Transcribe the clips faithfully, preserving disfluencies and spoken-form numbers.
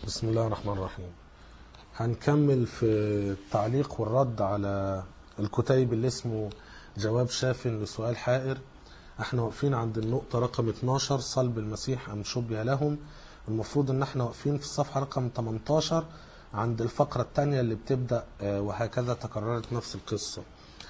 بسم الله الرحمن الرحيم. هنكمل في التعليق والرد على الكتيب اللي اسمه جواب شاف لسؤال حائر. احنا واقفين عند النقطة رقم اتناشر، صلب المسيح أم شبه لهم. المفروض ان احنا واقفين في الصفحة رقم تمنتاشر عند الفقرة الثانية اللي بتبدأ وهكذا تكررت نفس القصة.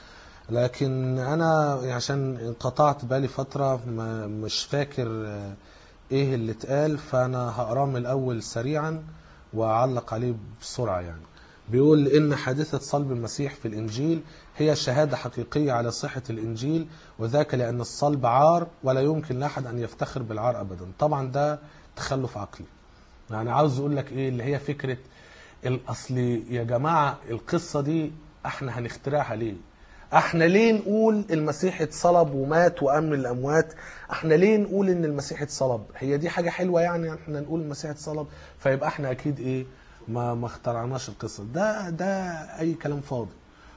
لكن انا عشان انقطعت بالي فترة مش فاكر ايه اللي اتقال، فانا هقراه من الاول سريعا واعلق عليه بسرعة. يعني بيقول ان حادثة صلب المسيح في الانجيل هي شهادة حقيقية على صحة الانجيل، وذاك لان الصلب عار ولا يمكن لاحد ان يفتخر بالعار ابدا. طبعا ده تخلف عقلي. يعني عاوز اقول لك ايه اللي هي فكرة الاصل يا جماعة. القصة دي احنا هنخترعها ليه؟ احنا ليه نقول المسيح اتصلب ومات وقام من الاموات؟ احنا ليه نقول ان المسيح اتصلب؟ هي دي حاجة حلوة يعني احنا نقول المسيح اتصلب؟ فيبقى احنا اكيد ايه ما ما اخترعناش القصة. ده ده اي كلام فاضي.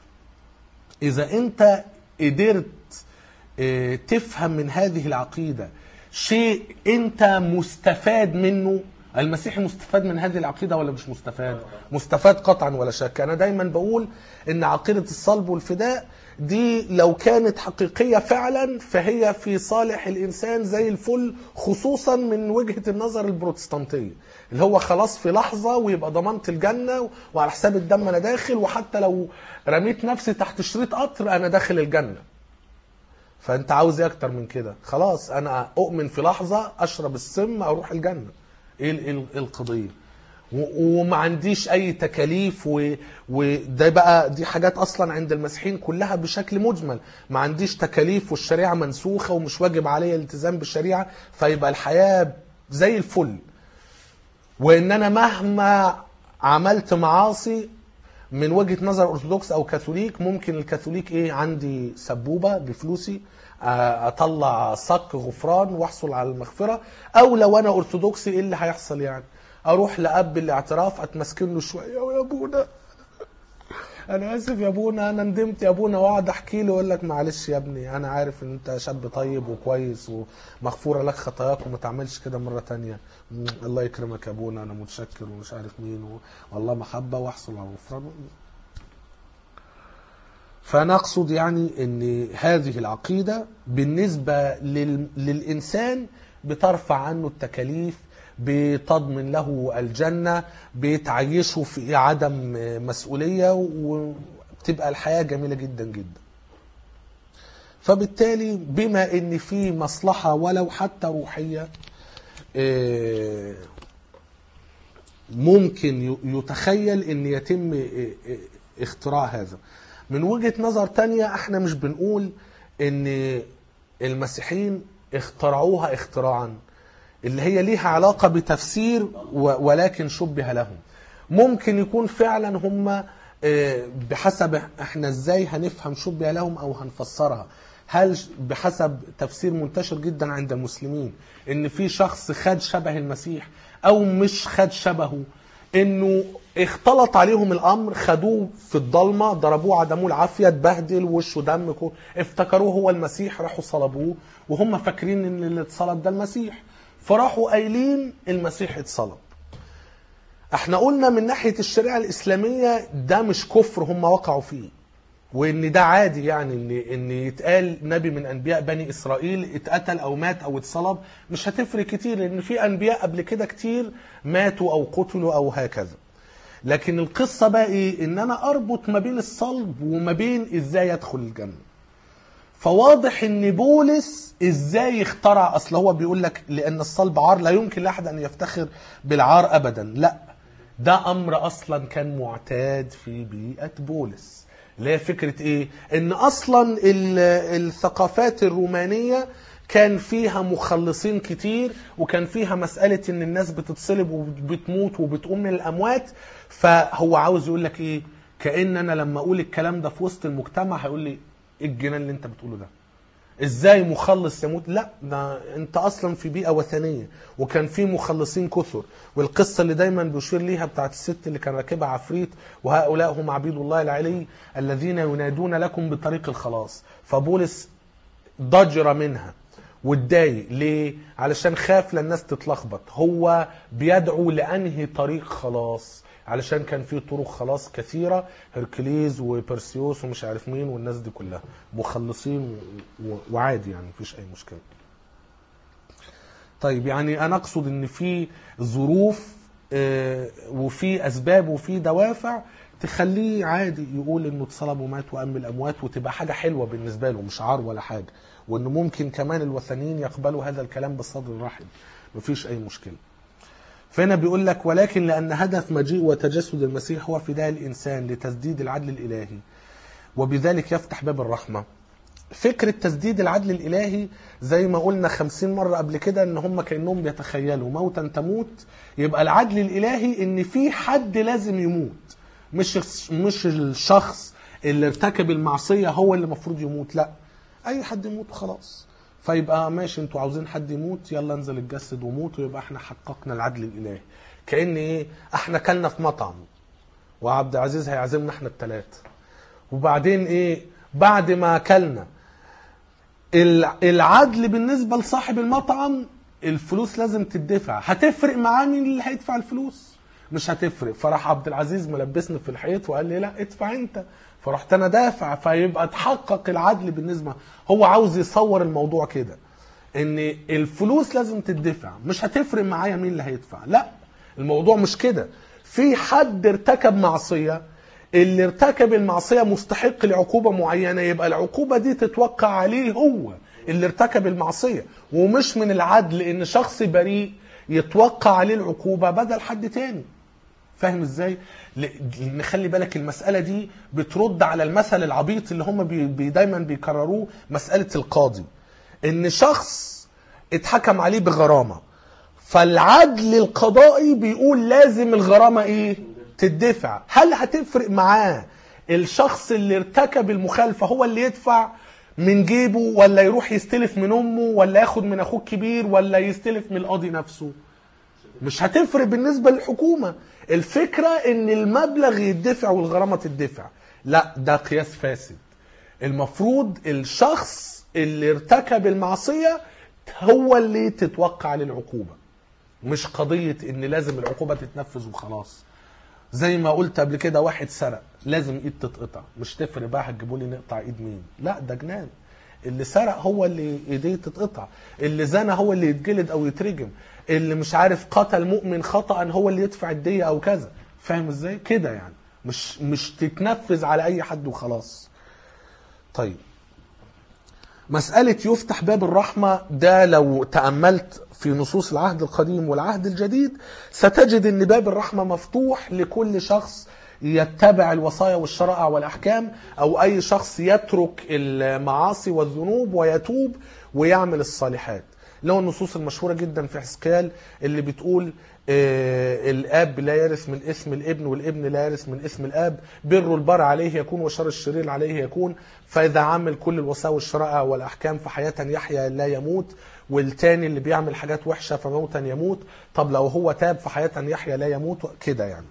اذا انت قدرت اه تفهم من هذه العقيدة شيء انت مستفاد منه، المسيح مستفاد من هذه العقيدة ولا مش مستفاد؟ مستفاد قطعا ولا شك. انا دايما بقول ان عقيدة الصلب والفداء دي لو كانت حقيقية فعلا فهي في صالح الإنسان زي الفل، خصوصا من وجهة النظر البروتستانتية اللي هو خلاص في لحظة ويبقى ضمنت الجنة وعلى حساب الدم أنا داخل، وحتى لو رميت نفسي تحت شريط قطر أنا داخل الجنة. فأنت عاوز ايه أكتر من كده؟ خلاص أنا أؤمن في لحظة أشرب السم أروح الجنة. إيه القضية؟ وما عنديش اي تكاليف، وده بقى دي حاجات اصلا عند المسيحيين كلها بشكل مجمل. ما عنديش تكاليف والشريعة منسوخة ومش واجب علي الالتزام بالشريعة، فيبقى الحياة زي الفل. وان انا مهما عملت معاصي من وجهة نظر ارثوذكس او كاثوليك، ممكن الكاثوليك ايه عندي سبوبة بفلوسي اطلع صك غفران واحصل على المغفرة، او لو انا ارثوذكسي ايه اللي هيحصل؟ يعني اروح لاب الاعتراف اتمسكن له شويه ويا ابونا انا اسف يا ابونا انا ندمت يا ابونا، واقعد احكي له يقول لك معلش يا ابني انا عارف ان انت شاب طيب وكويس ومغفوره لك خطاياك وما تعملش كده مره تانية. الله يكرمك يا ابونا انا متشكر ومش عارف مين والله محبه واحصل على غفران. فانا اقصد يعني ان هذه العقيده بالنسبه لل... للانسان بترفع عنه التكاليف، بتضمن له الجنة، بتعيشه في عدم مسؤولية، وبتبقى الحياة جميلة جدا جدا. فبالتالي بما ان في مصلحة ولو حتى روحية ممكن يتخيل ان يتم اختراع هذا. من وجهة نظر تانية احنا مش بنقول ان المسيحيين اخترعوها اختراعا اللي هي ليها علاقة بتفسير ولكن شبه لهم. ممكن يكون فعلا هم بحسب احنا ازاي هنفهم شبه لهم او هنفسرها. هل بحسب تفسير منتشر جدا عند المسلمين ان في شخص خد شبه المسيح او مش خد شبهه، انه اختلط عليهم الامر، خدوه في الضلمة ضربوه عدموه العافية اتبهدل وشه دم، افتكروه هو المسيح راحوا صلبوه وهم فاكرين ان اللي اتصلب ده المسيح، فراحوا قايلين المسيح اتصلب. احنا قلنا من ناحية الشريعة الإسلامية ده مش كفر هم وقعوا فيه، وان ده عادي يعني ان ان يتقال نبي من انبياء بني اسرائيل اتقتل او مات او اتصلب، مش هتفرق كتير لان في انبياء قبل كده كتير ماتوا او قتلوا او هكذا. لكن القصة بقى ايه؟ ان انا اربط ما بين الصلب وما بين ازاي يدخل الجنة. فواضح ان بولس ازاي اخترع، اصل هو بيقول لك لان الصلب عار لا يمكن لاحد ان يفتخر بالعار ابدا. لا، ده امر اصلا كان معتاد في بيئة بولس، اللي هي فكرة ايه؟ ان اصلا الثقافات الرومانية كان فيها مخلصين كتير، وكان فيها مسألة ان الناس بتتصلب وبتموت وبتقوم من الاموات. فهو عاوز يقول لك ايه؟ كأن انا لما اقول الكلام ده في وسط المجتمع هيقول لي ايه الجنان اللي انت بتقوله ده؟ ازاي مخلص يموت؟ لا، ده انت اصلا في بيئة وثنية وكان في مخلصين كثر. والقصة اللي دايما بيشير ليها بتاعت الست اللي كان راكبها عفريت، وهؤلاء هم عبيد الله العلي الذين ينادون لكم بطريق الخلاص. فبولس ضجر منها واتضايق ليه؟ علشان خاف للناس تتلخبط. هو بيدعو لأنهي طريق خلاص، علشان كان في طرق خلاص كثيرة، هركليز وبرسيوس ومش عارف مين والناس دي كلها مخلصين وعادي يعني مفيش أي مشكلة. طيب يعني أنا أقصد إن في ظروف وفي أسباب وفي دوافع تخليه عادي يقول إنه اتصلب ومات وأم الأموات، وتبقى حاجة حلوة بالنسبة له مش عار ولا حاجة، وإنه ممكن كمان الوثنيين يقبلوا هذا الكلام بالصدر الرحب، مفيش أي مشكلة. فهنا بيقول لك ولكن لأن هدف مجيء وتجسد المسيح هو فداء الإنسان لتسديد العدل الإلهي وبذلك يفتح باب الرحمة. فكرة تسديد العدل الإلهي زي ما قلنا خمسين مرة قبل كده ان هم كأنهم بيتخيلوا موتا تموت، يبقى العدل الإلهي ان في حد لازم يموت، مش مش الشخص اللي ارتكب المعصية هو اللي مفروض يموت، لا اي حد يموت خلاص. فيبقى ماشي انتوا عاوزين حد يموت، يلا انزل الجسد وموت، ويبقى احنا حققنا العدل الإلهي. كأن ايه، احنا كلنا في مطعم وعبد العزيز هيعزمنا احنا الثلاثة، وبعدين ايه بعد ما اكلنا العدل بالنسبة لصاحب المطعم الفلوس لازم تدفع، هتفرق معاه مين اللي هيدفع الفلوس؟ مش هتفرق. فراح عبد العزيز ملبسني في الحيط وقال لي لا ادفع انت، فرحت انا دافع، فيبقى تحقق العدل بالنسبة. هو عاوز يصور الموضوع كده ان الفلوس لازم تدفع، مش هتفرق معايا مين اللي هيدفع. لا الموضوع مش كده، في حد ارتكب معصية، اللي ارتكب المعصية مستحق لعقوبة معينة، يبقى العقوبة دي تتوقع عليه هو اللي ارتكب المعصية، ومش من العدل ان شخص بريء يتوقع عليه العقوبة بدل حد تاني. فاهم ازاي؟ نخلي بالك المسألة دي بترد على المثل العبيط اللي هم بي دايما بيكرروه، مسألة القاضي، ان شخص اتحكم عليه بغرامة، فالعدل القضائي بيقول لازم الغرامة ايه تدفع. هل هتفرق معاه الشخص اللي ارتكب المخالفة هو اللي يدفع من جيبه، ولا يروح يستلف من امه، ولا ياخد من اخوه الكبير، ولا يستلف من القاضي نفسه؟ مش هتفرق بالنسبة للحكومة. الفكرة ان المبلغ يدفع والغرامة تدفع. لا ده قياس فاسد. المفروض الشخص اللي ارتكب المعصية هو اللي تتوقع للعقوبة، مش قضية ان لازم العقوبة تتنفذ وخلاص. زي ما قلت قبل كده، واحد سرق لازم ايد تتقطع، مش تفرق بقى هتجيبوا لي نقطع ايد مين، لا ده جنان. اللي سرق هو اللي ايديه تتقطع، اللي زنى هو اللي يتجلد او يترجم، اللي مش عارف قتل مؤمن خطأ هو اللي يدفع الدية او كذا. فاهم ازاي كده يعني؟ مش مش تتنفذ على اي حد وخلاص. طيب مسألة يفتح باب الرحمة ده لو تأملت في نصوص العهد القديم والعهد الجديد ستجد ان باب الرحمة مفتوح لكل شخص يتبع الوصايا والشرائع والأحكام، أو أي شخص يترك المعاصي والذنوب ويتوب ويعمل الصالحات. اللي هو النصوص المشهورة جدا في حزقيال اللي بتقول آه الآب لا يرث من إثم الابن، والابن لا يرث من إثم الآب، بر البر عليه يكون وشر الشرير عليه يكون، فإذا عمل كل الوصايا والشرائع والأحكام فحياة يحيا لا يموت، والتاني اللي بيعمل حاجات وحشة فموتا يموت. طب لو هو تاب فحياة يحيا لا يموت كده يعني.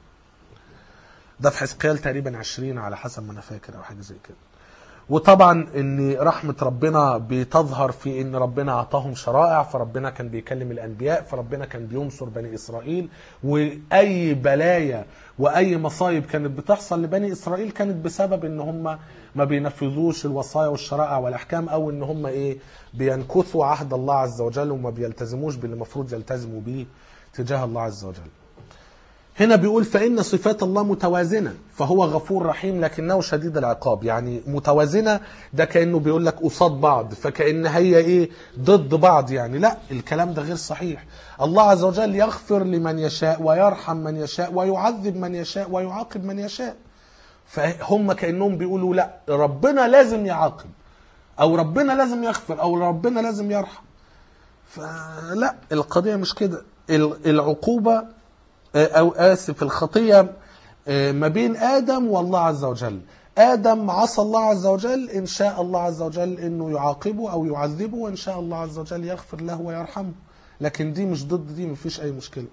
ده في حزقيال تقريبا عشرين على حسب ما انا فاكر او حاجه زي كده. وطبعا ان رحمه ربنا بتظهر في ان ربنا اعطاهم شرائع، فربنا كان بيكلم الانبياء، فربنا كان بينصر بني اسرائيل، واي بلايا واي مصايب كانت بتحصل لبني اسرائيل كانت بسبب ان هم ما بينفذوش الوصايا والشرائع والاحكام، او ان هم ايه بينكثوا عهد الله عز وجل وما بيلتزموش باللي المفروض يلتزموا بيه تجاه الله عز وجل. هنا بيقول فإن صفات الله متوازنة، فهو غفور رحيم لكنه شديد العقاب. يعني متوازنة ده كأنه بيقول لك قصاد بعض، فكأن هي إيه ضد بعض يعني. لا الكلام ده غير صحيح. الله عز وجل يغفر لمن يشاء ويرحم من يشاء ويعذب من يشاء ويعاقب من يشاء. فهم كأنهم بيقولوا لا ربنا لازم يعاقب، أو ربنا لازم يغفر، أو ربنا لازم يرحم. فلا القضية مش كده. العقوبة أو آسف الخطية ما بين آدم والله عز وجل. آدم عصى الله عز وجل، إن شاء الله عز وجل إنه يعاقبه أو يعذبه، وإن شاء الله عز وجل يغفر له ويرحمه. لكن دي مش ضد دي، مفيش أي مشكلة.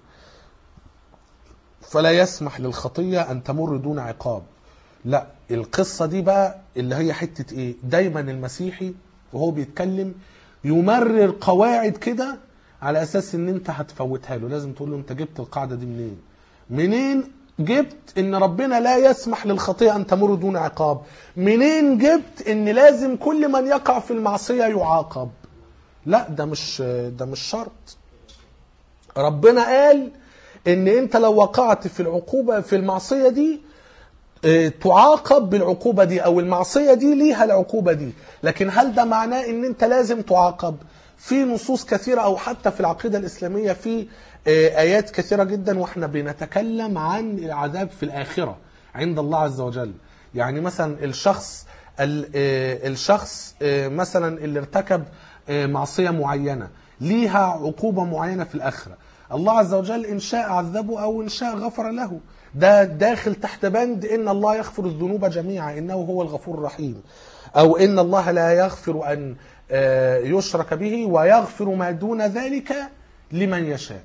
فلا يسمح للخطية أن تمر دون عقاب. لا القصة دي بقى اللي هي حتة إيه، دايما المسيحي وهو بيتكلم يمرر قواعد كده على اساس ان انت هتفوتها له. لازم تقول له انت جبت القاعدة دي منين؟ منين جبت ان ربنا لا يسمح للخطيئة ان تمر دون عقاب؟ منين جبت ان لازم كل من يقع في المعصية يعاقب؟ لا، ده مش ده مش شرط. ربنا قال ان انت لو وقعت في العقوبة في المعصية دي تعاقب بالعقوبة دي، او المعصية دي ليها العقوبة دي. لكن هل ده معناه ان انت لازم تعاقب؟ في نصوص كثيرة، او حتى في العقيدة الاسلامية في ايات كثيرة جدا واحنا بنتكلم عن العذاب في الاخرة عند الله عز وجل. يعني مثلا الشخص الشخص مثلا اللي ارتكب معصية معينة ليها عقوبة معينة في الاخرة، الله عز وجل ان شاء عذبه او ان شاء غفر له. ده داخل تحت بند ان الله يغفر الذنوب جميعا انه هو الغفور الرحيم، او ان الله لا يغفر ان يشرك به ويغفر ما دون ذلك لمن يشاء.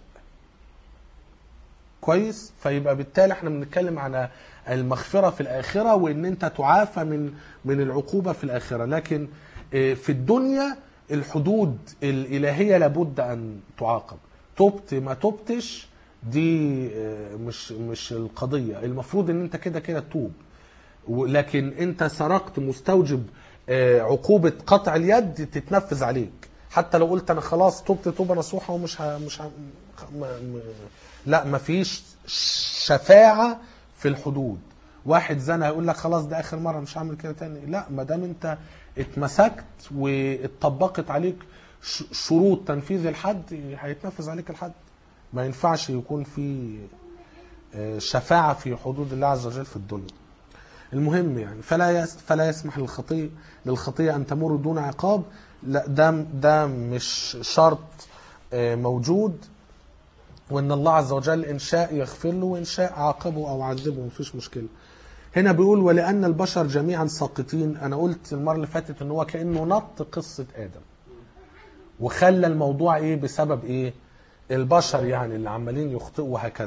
كويس؟ فيبقى بالتالي احنا بنتكلم على المغفرة في الآخرة، وان انت تعافى من من العقوبة في الآخرة. لكن في الدنيا الحدود الإلهية لابد ان تعاقب. تبت ما تبتش دي مش مش القضية. المفروض ان انت كده كده تتوب، لكن انت سرقت مستوجب عقوبة قطع اليد تتنفذ عليك. حتى لو قلت انا خلاص تبت توبة نصوحة ومش ها مش ها م... م... لا، مفيش شفاعة في الحدود. واحد زنا يقول لك خلاص ده اخر مرة مش هعمل كده تاني. لا، ما دام انت اتمسكت واتطبقت عليك شروط تنفيذ الحد هيتنفذ عليك الحد. ما ينفعش يكون في شفاعة في حدود الله عز وجل في الدنيا. المهم يعني فلا فلا يسمح للخطيئة للخطيئة أن تمر دون عقاب. لا، ده ده مش شرط موجود، وإن الله عز وجل إن شاء يغفر له وإن شاء عاقبه أو عذبه، مفيش مشكلة. هنا بيقول ولأن البشر جميعا ساقطين. أنا قلت المرة اللي فاتت إن هو كأنه نط قصة آدم وخلى الموضوع إيه بسبب إيه البشر، يعني اللي عمالين يخطئوا وهكذا.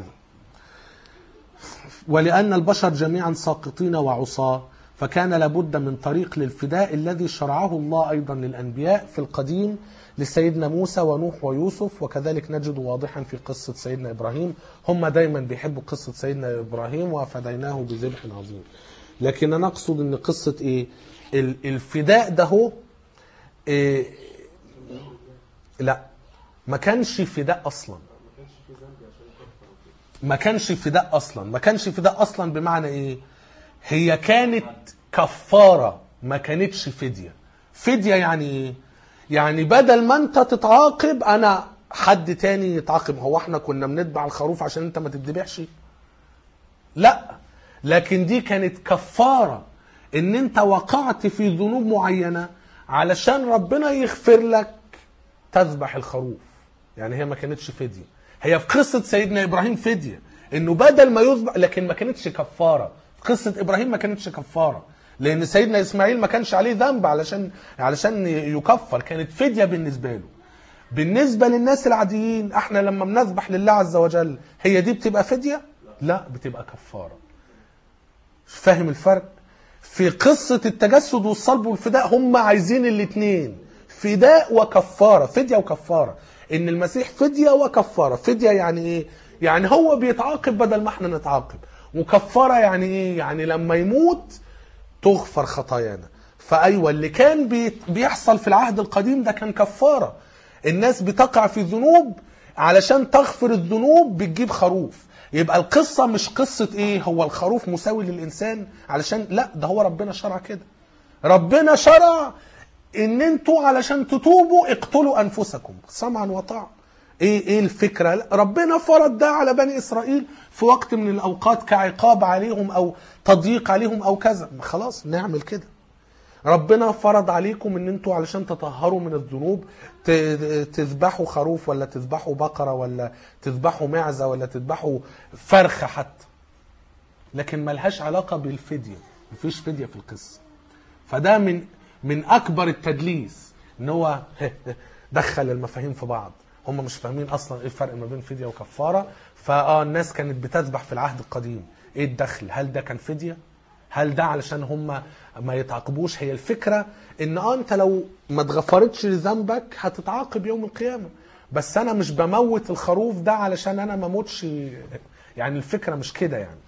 ولأن البشر جميعا ساقطين وعصاة فكان لابد من طريق للفداء الذي شرعه الله أيضا للأنبياء في القديم لسيدنا موسى ونوح ويوسف، وكذلك نجد واضحا في قصة سيدنا إبراهيم. هم دايما بيحبوا قصة سيدنا إبراهيم وفديناه بذبح عظيم. لكن أنا أقصد أن قصة إيه الفداء ده هو إيه؟ لا، ما كانش فداء أصلا. ما كانش فداء أصلا ما كانش فداء أصلا بمعنى إيه؟ هي كانت كفارة، ما كانتش فدية. فدية يعني إيه؟ يعني بدل ما أنت تتعاقب أنا حد تاني يتعاقب. هو احنا كنا بنتبع الخروف عشان أنت ما تتذبحش؟ لا، لكن دي كانت كفارة إن أنت وقعت في ذنوب معينة علشان ربنا يغفر لك تذبح الخروف. يعني هي ما كانتش فدية. هي في قصة سيدنا إبراهيم فدية إنه بدل ما يذبح، لكن ما كانتش كفارة. في قصة إبراهيم ما كانتش كفارة لأن سيدنا إسماعيل ما كانش عليه ذنب علشان علشان يكفر، كانت فدية بالنسبة له. بالنسبة للناس العاديين احنا لما بنذبح لله عز وجل هي دي بتبقى فدية؟ لا، بتبقى كفارة. فاهم الفرق؟ في قصة التجسد والصلب والفداء هم عايزين الاثنين، فداء وكفارة، فدية وكفارة. ان المسيح فدية وكفارة. فدية يعني ايه؟ يعني هو بيتعاقب بدل ما احنا نتعاقب، وكفارة يعني ايه؟ يعني لما يموت تغفر خطايانا. فايوه اللي كان بيحصل في العهد القديم ده كان كفارة. الناس بتقع في ذنوب علشان تغفر الذنوب بتجيب خروف. يبقى القصة مش قصة ايه هو الخروف مساوي للإنسان علشان لا، ده هو ربنا شرع كده. ربنا شرع ان انتوا علشان تتوبوا اقتلوا انفسكم سمعا وطاعة. ايه ايه الفكرة؟ ربنا فرض ده على بني اسرائيل في وقت من الاوقات كعقاب عليهم او تضييق عليهم او كذا. خلاص نعمل كده. ربنا فرض عليكم ان انتوا علشان تطهروا من الذنوب تذبحوا خروف ولا تذبحوا بقرة ولا تذبحوا معزة ولا تذبحوا فرخة حتى، لكن ملهاش علاقة بالفدية. مفيش فدية في القصة. فده من من اكبر التدليس ان هو دخل المفاهيم في بعض. هم مش فاهمين اصلا ايه الفرق ما بين فدية وكفارة. فاه الناس كانت بتذبح في العهد القديم، ايه الدخل؟ هل ده كان فدية؟ هل ده علشان هم ما يتعاقبوش؟ هي الفكرة ان اه انت لو ما اتغفرتش لذنبك هتتعاقب يوم القيامة، بس انا مش بموت الخروف ده علشان انا ما موتش. يعني الفكرة مش كده. يعني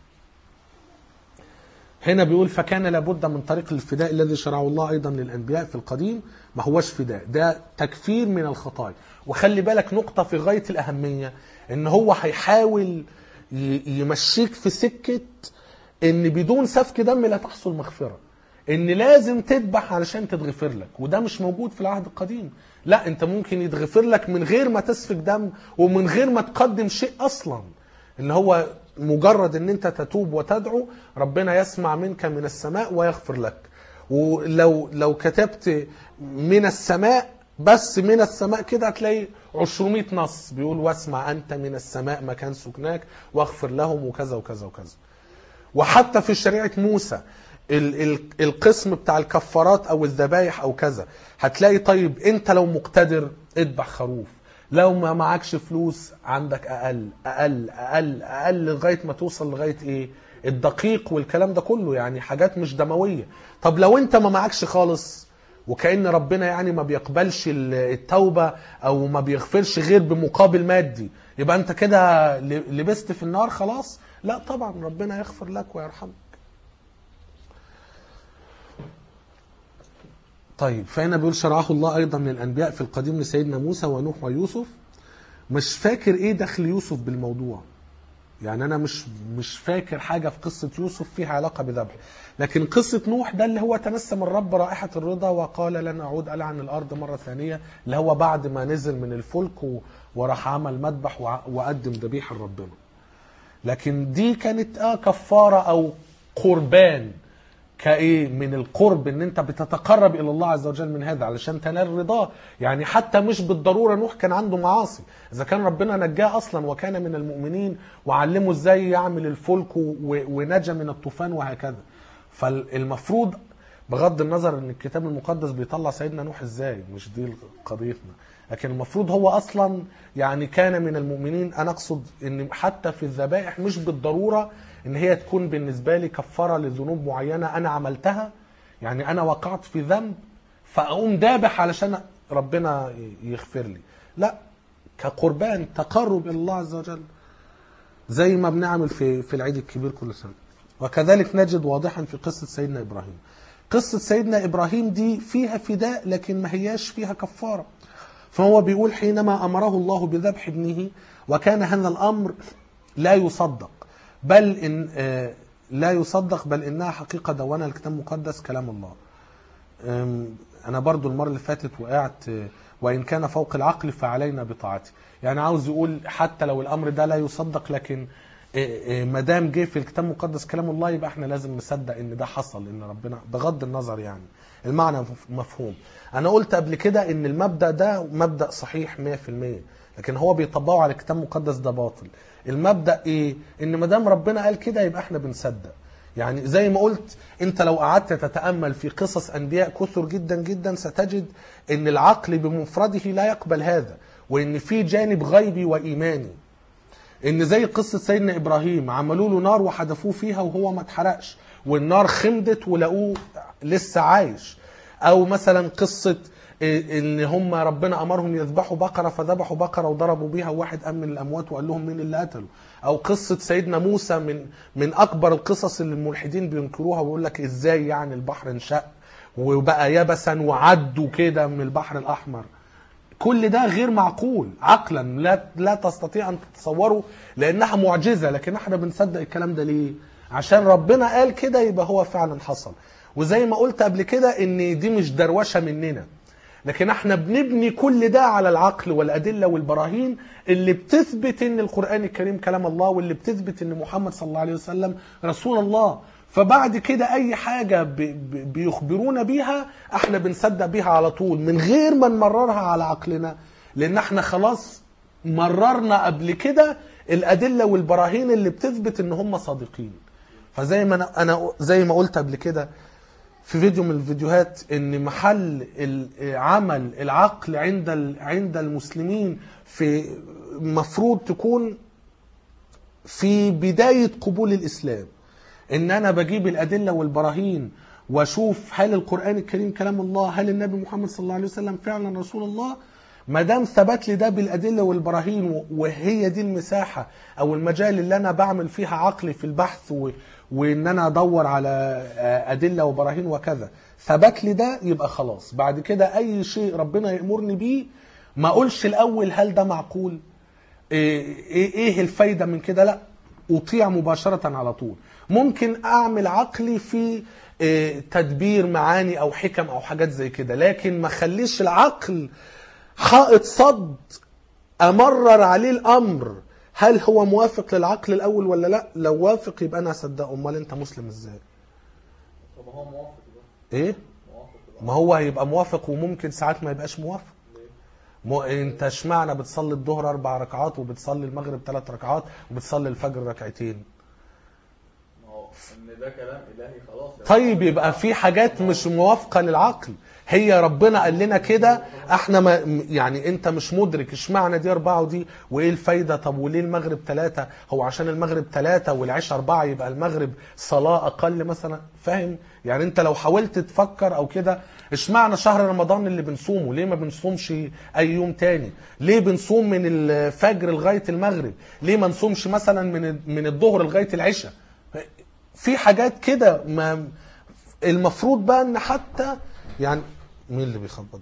هنا بيقول فكان لابد من طريق الفداء الذي شرعه الله ايضا للانبياء في القديم. ما هوش فداء، ده تكفير من الخطايا. وخلي بالك نقطة في غاية الاهمية، ان هو هيحاول يمشيك في سكة ان بدون سفك دم لا تحصل مغفرة، ان لازم تذبح علشان تتغفر لك، وده مش موجود في العهد القديم. لا، انت ممكن يتغفر لك من غير ما تسفك دم ومن غير ما تقدم شيء اصلا، اللي هو مجرد ان انت تتوب وتدعو ربنا يسمع منك من السماء ويغفر لك. ولو لو كتبت من السماء بس من السماء كده هتلاقي عشرمية نص بيقول واسمع انت من السماء مكان سكناك واغفر لهم وكذا وكذا وكذا. وحتى في شريعة موسى القسم بتاع الكفارات او الذبايح او كذا هتلاقي طيب انت لو مقتدر اذبح خروف، لو ما معكش فلوس عندك اقل اقل اقل اقل لغايه ما توصل لغايه ايه الدقيق والكلام ده كله، يعني حاجات مش دمويه. طب لو انت ما معكش خالص وكأن ربنا يعني ما بيقبلش التوبه او ما بيغفرش غير بمقابل مادي، يبقى انت كده لبست في النار خلاص؟ لا طبعا، ربنا يغفر لك ويرحمك. طيب فهنا بيقول شرعه الله ايضا من الانبياء في القديم لسيدنا موسى ونوح ويوسف. مش فاكر ايه دخل يوسف بالموضوع، يعني انا مش مش فاكر حاجه في قصه يوسف فيها علاقه بذبح. لكن قصه نوح ده اللي هو تنسم الرب رائحه الرضا وقال لن اعود العن الارض مره ثانيه، اللي هو بعد ما نزل من الفلك وراح عمل مذبح وقدم ذبيحه لربنا. لكن دي كانت اه كفاره او قربان، كايه من القرب ان انت بتتقرب الى الله عز وجل من هذا علشان تنال رضاه. يعني حتى مش بالضروره نوح كان عنده معاصي، اذا كان ربنا نجاه اصلا وكان من المؤمنين وعلمه ازاي يعمل الفلك ونجا من الطوفان وهكذا. فالمفروض بغض النظر ان الكتاب المقدس بيطلع سيدنا نوح ازاي، مش دي قضيتنا، لكن المفروض هو اصلا يعني كان من المؤمنين. انا اقصد ان حتى في الذبائح مش بالضروره ان هي تكون بالنسبه لي كفاره لذنوب معينه انا عملتها، يعني انا وقعت في ذنب فاقوم ذابح علشان ربنا يغفر لي، لا، كقربان تقرب الى الله عز وجل زي ما بنعمل في في العيد الكبير كل سنه. وكذلك نجد واضحا في قصه سيدنا ابراهيم. قصه سيدنا ابراهيم دي فيها فداء لكن ما هياش فيها كفاره. فهو بيقول حينما امره الله بذبح ابنه وكان هذا الامر لا يصدق، بل إن آه لا يصدق بل إنها حقيقة دونها الكتاب المقدس كلام الله. أنا برضو المرة اللي فاتت وقعت وإن كان فوق العقل فعلينا بطاعته، يعني عاوز يقول حتى لو الأمر ده لا يصدق لكن مدام جه في الكتاب المقدس كلام الله يبقى احنا لازم نصدق ان ده حصل، ان ربنا بغض النظر يعني المعنى مفهوم. أنا قلت قبل كده إن المبدأ ده مبدأ صحيح مية في المية، لكن هو بيطبقه على الكتاب المقدس ده باطل. المبدأ ايه؟ ان ما دام ربنا قال كده يبقى احنا بنصدق. يعني زي ما قلت انت لو قعدت تتأمل في قصص انبياء كثر جدا جدا ستجد ان العقل بمفرده لا يقبل هذا، وان في جانب غيبي وايماني. ان زي قصة سيدنا ابراهيم عملوا له نار وحدفوه فيها وهو ما اتحرقش، والنار خمدت ولقوه لسه عايش. او مثلا قصة ان هم ربنا امرهم يذبحوا بقرة فذبحوا بقرة وضربوا بيها وواحد قام من الاموات وقال لهم مين اللي قتله. او قصة سيدنا موسى من من اكبر القصص اللي الملحدين بينكروها ويقول لك ازاي يعني البحر انشق وبقى يبسا وعدوا كده من البحر الاحمر. كل ده غير معقول عقلا، لا لا تستطيع ان تتصوره لانها معجزة، لكن احنا بنصدق الكلام ده ليه؟ عشان ربنا قال كده يبقى هو فعلا حصل. وزي ما قلت قبل كده ان دي مش دروشة مننا، لكن احنا بنبني كل ده على العقل والأدلة والبراهين اللي بتثبت ان القرآن الكريم كلام الله، واللي بتثبت ان محمد صلى الله عليه وسلم رسول الله. فبعد كده اي حاجة بيخبرونا بيها احنا بنصدق بيها على طول من غير ما نمررها على عقلنا، لان احنا خلاص مررنا قبل كده الأدلة والبراهين اللي بتثبت ان هم صادقين. فزي ما انا زي ما قلت قبل كده في فيديو من الفيديوهات ان محل عمل العقل عند عند المسلمين في مفروض تكون في بداية قبول الإسلام. ان انا بجيب الادله والبراهين واشوف هل القران الكريم كلام الله، هل النبي محمد صلى الله عليه وسلم فعلا رسول الله. ما دام ثبت لي ده بالادله والبراهين، وهي دي المساحه او المجال اللي انا بعمل فيها عقلي في البحث و... وان انا ادور على ادله وبراهين وكذا، ثبت لي ده، يبقى خلاص. بعد كده اي شيء ربنا يأمرني بيه ما اقولش الاول هل ده معقول، ايه, إيه الفايده من كده، لا، اطيع مباشره على طول. ممكن اعمل عقلي في إيه تدبير معاني او حكم او حاجات زي كده، لكن ما خليش العقل حائط صد امرر عليه الامر هل هو موافق للعقل الاول ولا لا. لو وافق يبقى انا اصدقه. امال انت مسلم ازاي؟ طب هو موافق ده ايه موافق ما هو هيبقى موافق وممكن ساعات ما يبقاش موافق. مو انت اشمعنى بتصلي الظهر اربع ركعات وبتصلي المغرب ثلاث ركعات وبتصلي الفجر ركعتين؟ ما هو ان ده كلام الهي خلاص. طيب يبقى في حاجات مش موافقه للعقل، هي ربنا قال لنا كده، احنا ما يعني انت مش مدرك اشمعنى دي اربعه ودي وايه الفايده. طب وليه المغرب ثلاثه؟ هو عشان المغرب ثلاثه والعشاء اربعه يبقى المغرب صلاه اقل مثلا؟ فاهم يعني؟ انت لو حاولت تفكر او كده، اشمعنى شهر رمضان اللي بنصومه ليه ما بنصومش اي يوم تاني؟ ليه بنصوم من الفجر لغايه المغرب؟ ليه ما نصومش مثلا من من الظهر لغايه العشاء؟ في حاجات كده ما المفروض بقى ان حتى يعني مين اللي بيخبط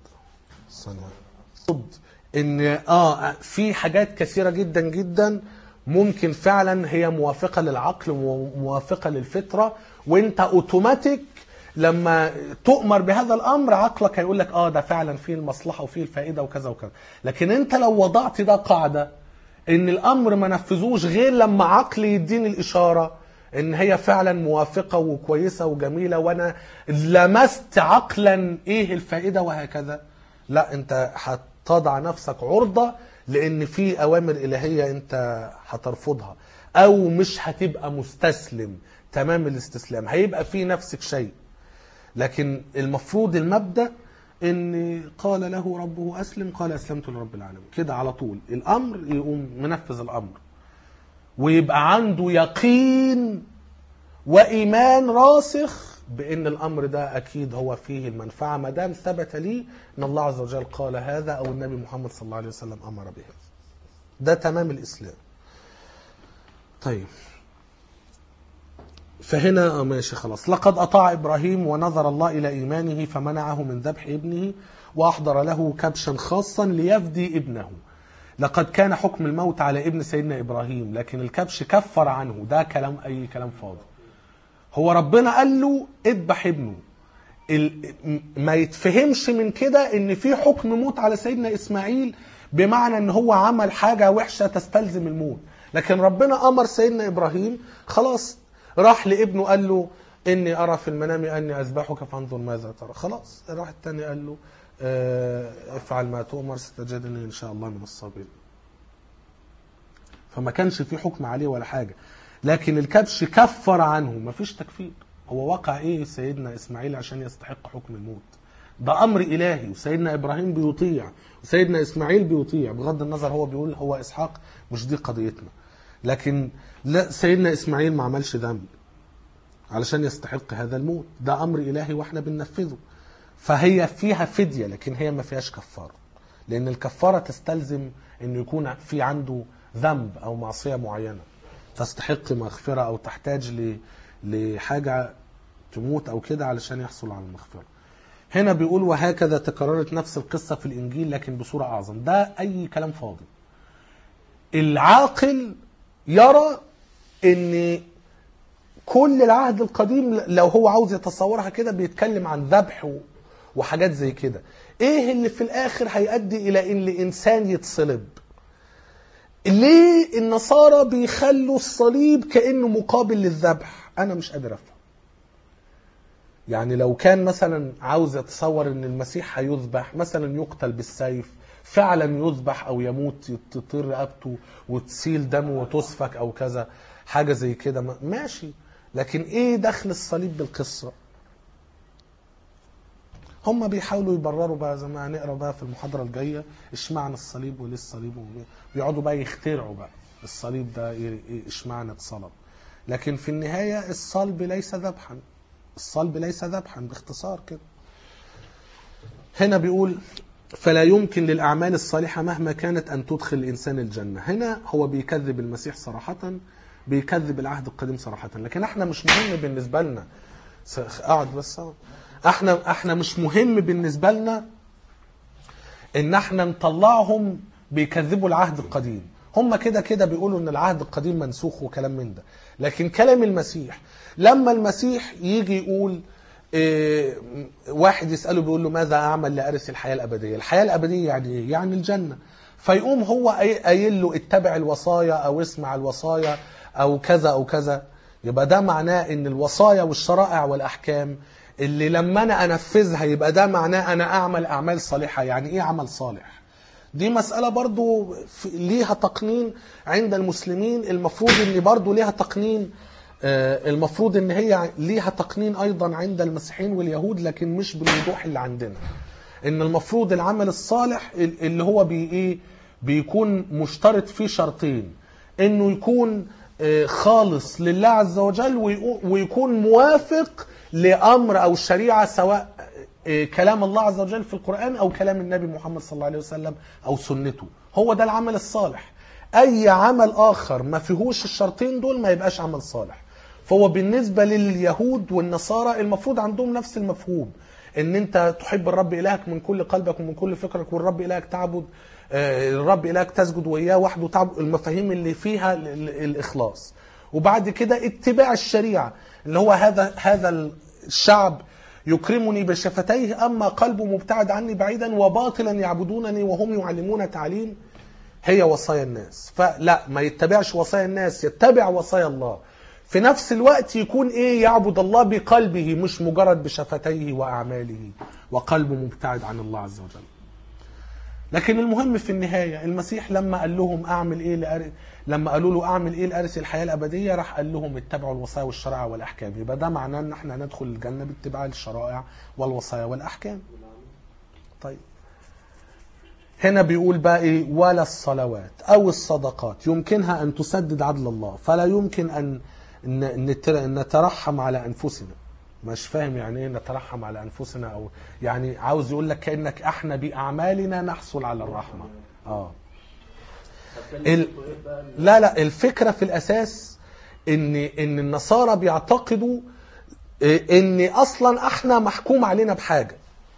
ده؟ ان اه في حاجات كثيره جدا جدا ممكن فعلا هي موافقه للعقل وموافقه للفطره، وانت اوتوماتيك لما تؤمر بهذا الامر عقلك هيقول لك اه ده فعلا فيه المصلحه وفيه الفائده وكذا وكذا. لكن انت لو وضعت ده قاعده ان الامر ما نفذوش غير لما عقلي يديني الاشاره ان هي فعلا موافقه وكويسه وجميله وانا لمست عقلا ايه الفائده وهكذا، لا، انت هتضع نفسك عرضه لان في اوامر الهيه انت هترفضها، او مش هتبقى مستسلم تمام الاستسلام، هيبقى في نفسك شيء. لكن المفروض المبدأ ان قال له ربه اسلم قال اسلمت لرب العالمين، كده على طول الامر يقوم منفذ الامر ويبقى عنده يقين وإيمان راسخ بأن الأمر ده أكيد هو فيه المنفعة ما دام ثبت لي أن الله عز وجل قال هذا أو النبي محمد صلى الله عليه وسلم أمر به. ده تمام الإسلام. طيب فهنا ماشي خلاص. لقد أطاع إبراهيم ونظر الله إلى إيمانه فمنعه من ذبح ابنه وأحضر له كبشا خاصا ليفدي ابنه. لقد كان حكم الموت على ابن سيدنا إبراهيم لكن الكبش كفر عنه. ده كلام أي كلام فاضي. هو ربنا قال له اذبح ابنه. ما يتفهمش من كده ان في حكم موت على سيدنا إسماعيل بمعنى ان هو عمل حاجة وحشة تستلزم الموت. لكن ربنا أمر سيدنا إبراهيم خلاص، راح لابنه قال له إني أرى في المنام أني أذبحك فانظر ماذا ترى. خلاص راح التاني قال له افعل ما تؤمر ستجدني إن شاء الله من الصابرين. فما كانش في حكم عليه ولا حاجة، لكن الكبش كفر عنه. ما فيش تكفير. هو وقع ايه سيدنا إسماعيل عشان يستحق حكم الموت؟ ده أمر إلهي وسيدنا إبراهيم بيطيع وسيدنا إسماعيل بيطيع، بغض النظر هو بيقول هو إسحاق، مش دي قضيتنا. لكن لا، سيدنا إسماعيل ما عملش ذنب علشان يستحق هذا الموت. ده أمر إلهي واحنا بننفذه. فهي فيها فدية لكن هي ما فيهاش كفارة، لأن الكفارة تستلزم أنه يكون في عنده ذنب أو معصية معينة تستحق مغفرة أو تحتاج لحاجة تموت أو كده علشان يحصل على المغفرة. هنا بيقول وهكذا تكررت نفس القصة في الإنجيل لكن بصورة أعظم. ده أي كلام فاضي. العاقل يرى أن كل العهد القديم لو هو عاوز يتصورها كده بيتكلم عن ذبح وحاجات زي كده. ايه اللي في الاخر هيؤدي الى ان الانسان يتصلب؟ ليه النصارى بيخلوا الصليب كأنه مقابل للذبح؟ انا مش قادر افهم. يعني لو كان مثلا عاوز يتصور ان المسيح هيذبح مثلا يقتل بالسيف، فعلا يذبح او يموت تطير رقبته وتسيل دمه وتسفك او كذا حاجة زي كده ماشي، لكن ايه دخل الصليب بالقصة؟ هم بيحاولوا يبرروا بقى زي ما هنقرا بقى في المحاضرة الجاية اشمعنى الصليب وليه الصليب، بيقعدوا بقى يخترعوا بقى الصليب ده اشمعنى اتصلب. لكن في النهاية الصلب ليس ذبحا، الصلب ليس ذبحا باختصار كده. هنا بيقول فلا يمكن للأعمال الصالحة مهما كانت أن تدخل الإنسان الجنة. هنا هو بيكذب المسيح صراحة، بيكذب العهد القديم صراحة. لكن احنا مش مهم بالنسبة لنا، اقعد بس، احنا احنا مش مهم بالنسبة لنا ان احنا نطلعهم بيكذبوا العهد القديم. هم كده كده بيقولوا ان العهد القديم منسوخ وكلام من ده. لكن كلام المسيح لما المسيح يجي يقول إيه، واحد يسأله بيقول له ماذا أعمل لأرث الحياة الأبدية؟ الحياة الأبدية يعني إيه؟ يعني الجنة. فيقوم هو قايل له اتبع الوصايا أو اسمع الوصايا أو كذا أو كذا. يبقى ده معناه إن الوصايا والشرائع والأحكام اللي لما أنا أنفذها يبقى ده معناه أنا أعمل أعمال صالحة. يعني إيه عمل صالح؟ دي مسألة برضو ليها تقنين عند المسلمين، المفروض إن برضو ليها تقنين، المفروض ان هي ليها تقنين ايضا عند المسيحيين واليهود، لكن مش بالوضوح اللي عندنا. ان المفروض العمل الصالح اللي هو بي ايه بيكون مشترط فيه شرطين، انه يكون خالص لله عز وجل، ويكون موافق لامر او شريعة، سواء كلام الله عز وجل في القرآن او كلام النبي محمد صلى الله عليه وسلم او سنته. هو ده العمل الصالح. اي عمل اخر ما فيهوش الشرطين دول ما يبقاش عمل صالح. فهو بالنسبة لليهود والنصارى المفروض عندهم نفس المفهوم، ان انت تحب الرب الهك من كل قلبك ومن كل فكرك، والرب الهك تعبد، الرب الهك تسجد وإياه وحده تعبد، المفاهيم اللي فيها الإخلاص. وبعد كده اتباع الشريعة، اللي هو هذا هذا الشعب يكرمني بشفتيه أما قلبه مبتعد عني بعيدا، وباطلا يعبدونني وهم يعلمون تعليم هي وصايا الناس. فلا، ما يتبعش وصايا الناس، يتبع وصايا الله. في نفس الوقت يكون ايه؟ يعبد الله بقلبه، مش مجرد بشفتيه وأعماله، وقلبه مبتعد عن الله عز وجل. لكن المهم في النهاية المسيح لما قال لهم أعمل إيه لأرث، لما قالوا له أعمل إيه لأرث الحياة الأبدية، راح قال لهم اتبعوا الوصايا والشرائع والأحكام. يبقى ده معناه أن احنا ندخل الجنة باتباع الشرائع والوصايا والأحكام. طيب هنا بيقول بقى إيه؟ ولا الصلوات أو الصدقات يمكنها أن تسدد عدل الله، فلا يمكن أن نترحم على أنفسنا. مش فاهم يعني ايه نترحم على أنفسنا، أو يعني عاوز يقول لك كأنك احنا بأعمالنا نحصل على الرحمة. آه. ال... لا لا، الفكرة في الأساس إن إن النصارى بيعتقدوا إن أصلا احنا محكوم علينا بحاجة،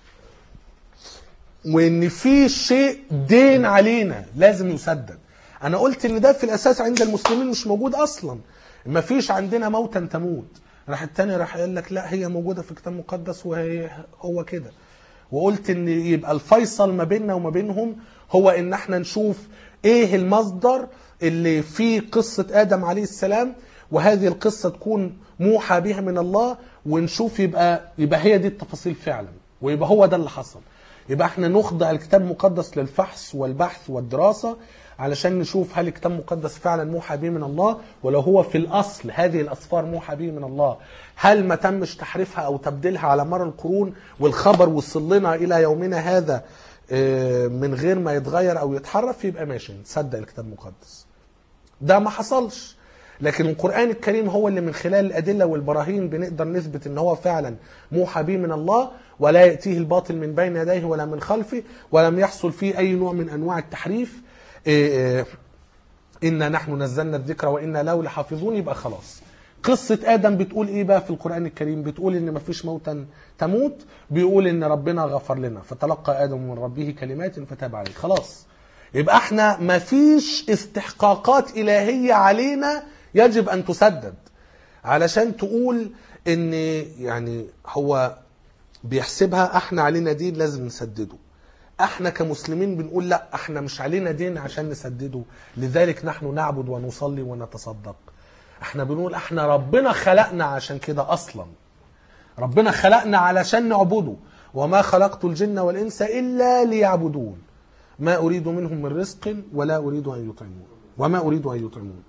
وإن في شيء دين علينا لازم يسدد. أنا قلت إن ده في الأساس عند المسلمين مش موجود أصلا. ما فيش عندنا موتا تموت. راح التاني راح يقول لك لا، هي موجودة في الكتاب المقدس وهي هو كده. وقلت ان يبقى الفيصل ما بيننا وما بينهم هو ان احنا نشوف ايه المصدر اللي فيه قصة آدم عليه السلام، وهذه القصة تكون موحى بها من الله، ونشوف يبقى يبقى هي دي التفاصيل فعلا، ويبقى هو ده اللي حصل. يبقى احنا نخضع الكتاب المقدس للفحص والبحث والدراسة علشان نشوف هل الكتاب المقدس فعلا موحى به من الله، ولو هو في الأصل هذه الأسفار موحى به من الله، هل ما تمش تحريفها أو تبديلها على مر القرون، والخبر وصل لنا إلى يومنا هذا من غير ما يتغير أو يتحرف، يبقى ماشي نصدق الكتاب المقدس. ده ما حصلش، لكن القرآن الكريم هو اللي من خلال الأدلة والبراهين بنقدر نثبت إن هو فعلا موحى به من الله، ولا يأتيه الباطل من بين يديه ولا من خلفه، ولم يحصل فيه أي نوع من أنواع التحريف. إيه إنا نحن نزلنا الذكر وإنا له لحافظون. يبقى خلاص قصة آدم بتقول إيه بقى في القرآن الكريم؟ بتقول إن مفيش موتا تموت، بيقول إن ربنا غفر لنا، فتلقى آدم من ربه كلمات فتاب عليه. خلاص يبقى احنا مفيش استحقاقات إلهية علينا يجب أن تسدد علشان تقول إن يعني هو بيحسبها احنا علينا دين لازم نسدده. احنا كمسلمين بنقول لا، احنا مش علينا دين عشان نسدده، لذلك نحن نعبد ونصلي ونتصدق. احنا بنقول احنا ربنا خلقنا عشان كده اصلا، ربنا خلقنا علشان نعبده، وما خلقت الجن والانس الا ليعبدون ما اريد منهم من رزق ولا اريد ان يطعمون وما اريد ان يطعمون.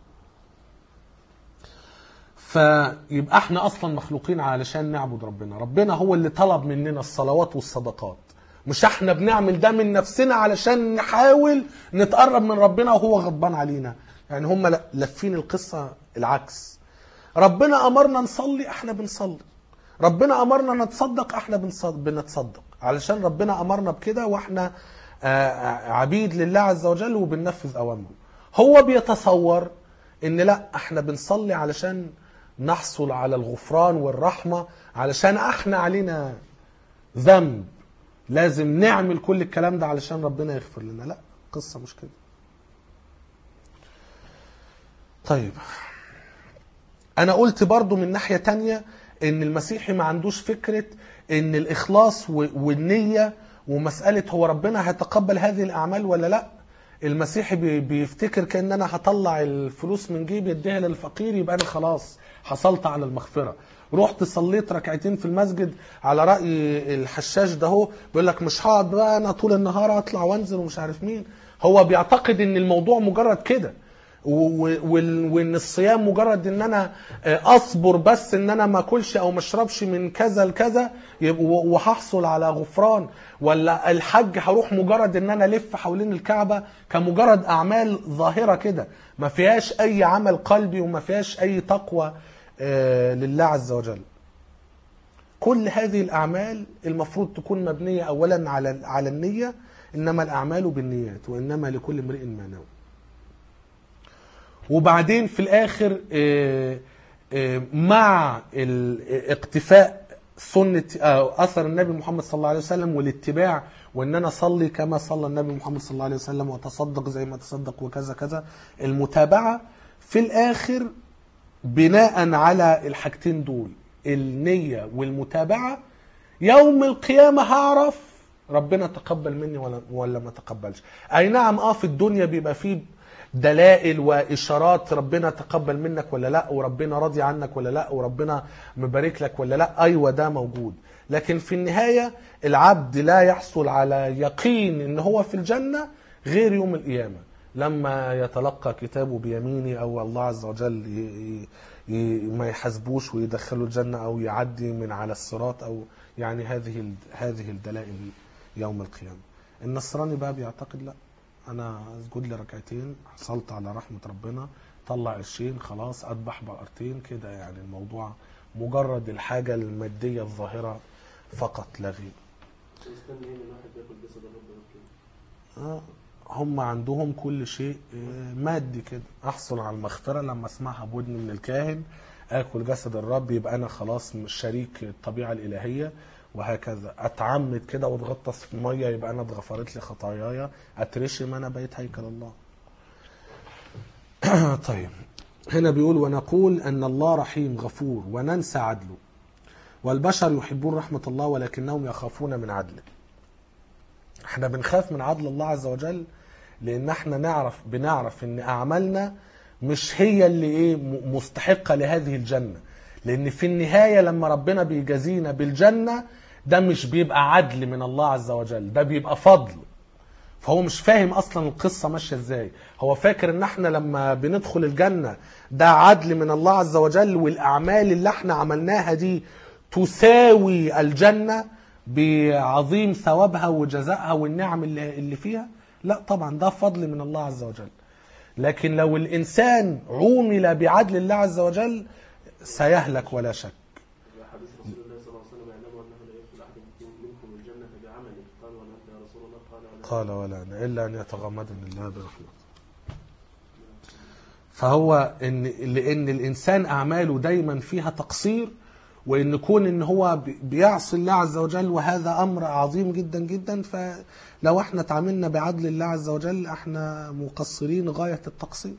فيبقى احنا اصلا مخلوقين علشان نعبد ربنا. ربنا هو اللي طلب مننا الصلوات والصدقات، مش احنا بنعمل ده من نفسنا علشان نحاول نتقرب من ربنا وهو غضبان علينا. يعني هم لفين القصة العكس. ربنا امرنا نصلي احنا بنصلي، ربنا امرنا نتصدق احنا بنتصدق، علشان ربنا امرنا بكده واحنا عبيد لله عز وجل وبننفذ اوامره. هو بيتصور ان لا احنا بنصلي علشان نحصل على الغفران والرحمة، علشان احنا علينا ذنب لازم نعمل كل الكلام ده علشان ربنا يغفر لنا. لا، قصة مش كده. طيب انا قلت برضو من ناحية تانية ان المسيحي ما عندوش فكرة ان الاخلاص والنية ومسألة هو ربنا هيتقبل هذه الاعمال ولا لا. المسيحي بيفتكر كأن انا هطلع الفلوس من جيبي اديها للفقير يبقى انا خلاص حصلت على المغفرة. رحت صليت ركعتين في المسجد على رأي الحشاش ده، هو بيقول لك مش هقعد بقى انا طول النهار اطلع وانزل ومش عارف مين. هو بيعتقد ان الموضوع مجرد كده، وان الصيام مجرد ان انا اصبر بس ان انا ما اكلش او ما اشربش من كذا لكذا وهحصل على غفران، ولا الحج هروح مجرد ان انا الف حوالين الكعبة كمجرد اعمال ظاهرة كده ما فيهاش اي عمل قلبي وما فيهاش اي تقوى لله عز وجل. كل هذه الاعمال المفروض تكون مبنية اولا على على النية، انما الاعمال بالنيات وانما لكل امرئ ما نوى. وبعدين في الاخر مع الاقتفاء سنة اثر النبي محمد صلى الله عليه وسلم والاتباع، وان انا اصلي كما صلى النبي محمد صلى الله عليه وسلم وتصدق زي ما تصدق وكذا كذا، المتابعة في الاخر بناء على الحاجتين دول النية والمتابعة، يوم القيامة هعرف ربنا تقبل مني ولا ولا ما تقبلش. اي نعم اه في الدنيا بيبقى فيه دلائل وإشارات ربنا تقبل منك ولا لا، وربنا راضي عنك ولا لا، وربنا مبارك لك ولا لا. أيوة ده موجود، لكن في النهاية العبد لا يحصل على يقين إن هو في الجنة غير يوم القيامة لما يتلقى كتابه بيمينه، أو الله عز وجل ي... ي... ما يحاسبوش ويدخله الجنة، أو يعدي من على الصراط، أو يعني هذه ال... هذه الدلائل يوم القيامة. النصراني بقى بيعتقد لا، انا اسجد لي ركعتين حصلت على رحمة ربنا، طلع قرشين خلاص اذبح بقرتين كده، يعني الموضوع مجرد الحاجة المادية الظاهرة فقط لا غير. آه هم عندهم كل شيء مادي كده. احصل على المغفرة لما اسمعها بودني من الكاهن، اكل جسد الرب يبقى انا خلاص شريك الطبيعة الالهية، وهكذا. اتعمد كده واتغطس في ميه يبقى انا اتغفرت لي خطاياي، اترشم انا بقيت هيكل الله. طيب هنا بيقول ونقول ان الله رحيم غفور وننسى عدله، والبشر يحبون رحمة الله ولكنهم يخافون من عدله. احنا بنخاف من عدل الله عز وجل لان احنا نعرف بنعرف ان اعمالنا مش هي اللي ايه مستحقة لهذه الجنة، لان في النهاية لما ربنا بيجازينا بالجنة ده مش بيبقى عدل من الله عز وجل، ده بيبقى فضل. فهو مش فاهم اصلا القصة ماشية ازاي، هو فاكر ان احنا لما بندخل الجنة ده عدل من الله عز وجل، والاعمال اللي احنا عملناها دي تساوي الجنة بعظيم ثوابها وجزائها والنعم اللي, اللي فيها. لا طبعا ده فضل من الله عز وجل. لكن لو الانسان عومل بعدل الله عز وجل سيهلك ولا شك. قال ولا أنا إلا أن يتغمدني الله برحمته. فهو إن لأن الإنسان أعماله دايما فيها تقصير، وإن كون إن هو بيعصي الله عز وجل وهذا أمر عظيم جدا جدا، فلو احنا تعاملنا بعدل الله عز وجل احنا مقصرين غاية التقصير.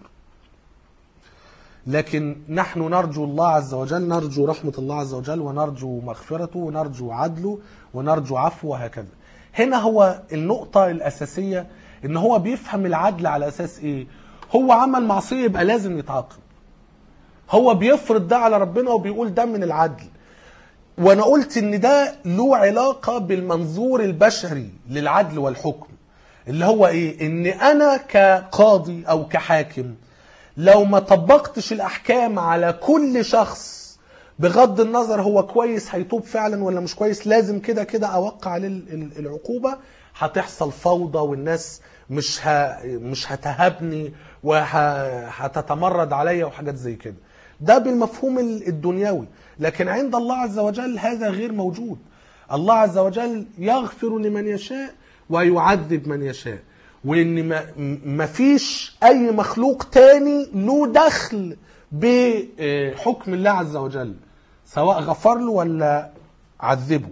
لكن نحن نرجو الله عز وجل، نرجو رحمة الله عز وجل، ونرجو مغفرته، ونرجو عدله، ونرجو عفوه، وهكذا. هنا هو النقطة الأساسية إن هو بيفهم العدل على أساس إيه؟ هو عمل معصية يبقى لازم يتعاقب. هو بيفرض ده على ربنا وبيقول ده من العدل. وأنا قلت إن ده له علاقة بالمنظور البشري للعدل والحكم، اللي هو إيه؟ إن أنا كقاضي أو كحاكم لو ما طبقتش الأحكام على كل شخص بغض النظر هو كويس هيتوب فعلا ولا مش كويس، لازم كده كده اوقع عليه العقوبة، هتحصل فوضى والناس مش ه... مش هتهبني وهتتمرد عليا وحاجات زي كده. ده بالمفهوم الدنيوي. لكن عند الله عز وجل هذا غير موجود. الله عز وجل يغفر لمن يشاء ويعذب من يشاء، وان ما فيش اي مخلوق تاني له دخل بحكم الله عز وجل سواء غفر له ولا عذبه.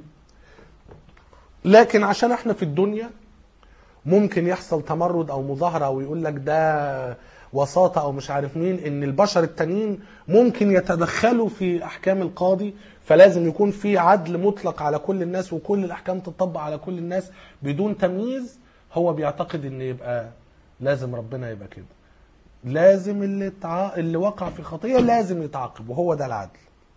لكن عشان احنا في الدنيا ممكن يحصل تمرد او مظاهرة او يقول لك ده وساطة او مش عارف مين، ان البشر التانيين ممكن يتدخلوا في احكام القاضي، فلازم يكون في عدل مطلق على كل الناس وكل الاحكام تطبق على كل الناس بدون تمييز. هو بيعتقد ان يبقى لازم ربنا يبقى كده، لازم اللي, تع... اللي وقع في خطيئة لازم يتعاقب، وهو ده العدل.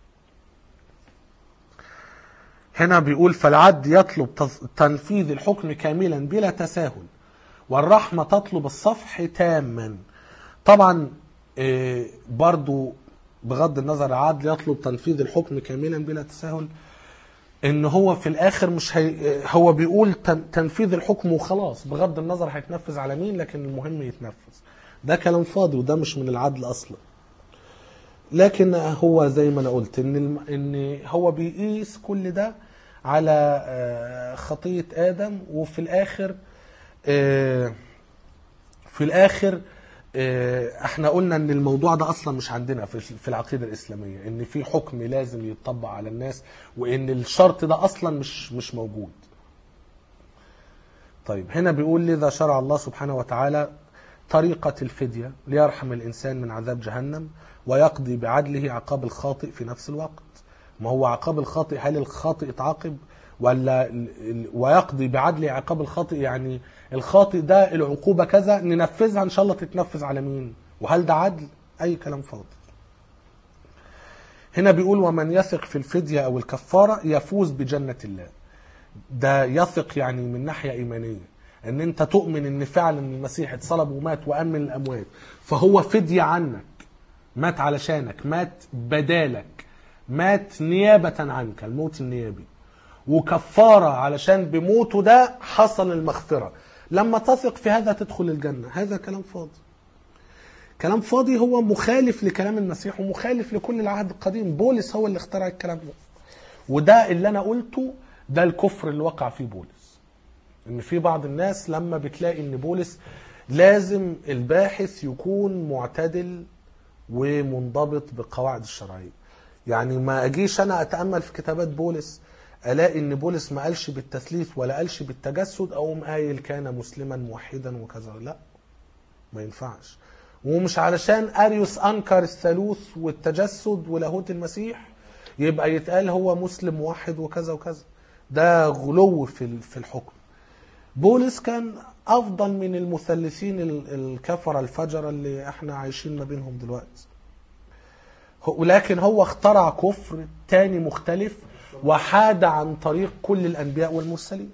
هنا بيقول فالعدل يطلب تنفيذ الحكم كاملا بلا تساهل، والرحمة تطلب الصفح تاما. طبعا برضو بغض النظر العدل يطلب تنفيذ الحكم كاملا بلا تساهل، ان هو في الاخر مش هي هو بيقول تنفيذ الحكم وخلاص بغض النظر هيتنفذ على مين، لكن المهم يتنفذ. ده كلام فاضي وده مش من العدل اصلا. لكن هو زي ما انا قلت ان ان هو بيقيس كل ده على خطية آدم، وفي الاخر في الاخر احنا قلنا ان الموضوع ده اصلا مش عندنا في العقيدة الاسلامية، ان في حكم لازم يتطبق على الناس، وان الشرط ده اصلا مش مش موجود. طيب هنا بيقول لذا شرع الله سبحانه وتعالى طريقة الفدية ليرحم الانسان من عذاب جهنم ويقضي بعدله عقاب الخاطئ في نفس الوقت. ما هو عقاب الخاطئ، هل الخاطئ اتعاقب ولا ويقضي بعدله عقاب الخاطئ؟ يعني الخاطئ ده العقوبة كذا ننفذها ان شاء الله تتنفذ على مين، وهل ده عدل؟ اي كلام فاضي. هنا بيقول ومن يثق في الفدية او الكفارة يفوز بجنة الله. ده يثق يعني من ناحية ايمانية، ان انت تؤمن ان فعلا المسيح اتصلب ومات وامن الاموات، فهو فدية عنك، مات علشانك، مات بدالك، مات نيابة عنك، الموت النيابي، وكفارة علشان بموته ده حصل المغفرة. لما تثق في هذا تدخل الجنة. هذا كلام فاضي، كلام فاضي. هو مخالف لكلام المسيح ومخالف لكل العهد القديم. بولس هو اللي اخترع الكلام ده، وده اللي انا قلته ده الكفر اللي وقع فيه بولس. ان في بعض الناس لما بتلاقي ان بولس لازم الباحث يكون معتدل ومنضبط بالقواعد الشرعية، يعني ما اجيش انا اتأمل في كتابات بولس الاقي ان بولس ما قالش بالتثليث ولا قالش بالتجسد او قايل كان مسلما موحدا وكذا. لا، ما ينفعش. ومش علشان اريوس انكر الثالوث والتجسد ولاهوت المسيح يبقى يتقال هو مسلم موحد وكذا وكذا. ده غلو في في الحكم. بولس كان افضل من المثلثين الكفره الفجره اللي احنا عايشين ما بينهم دلوقتي، ولكن هو اخترع كفر تاني مختلف وحاد عن طريق كل الأنبياء والمرسلين.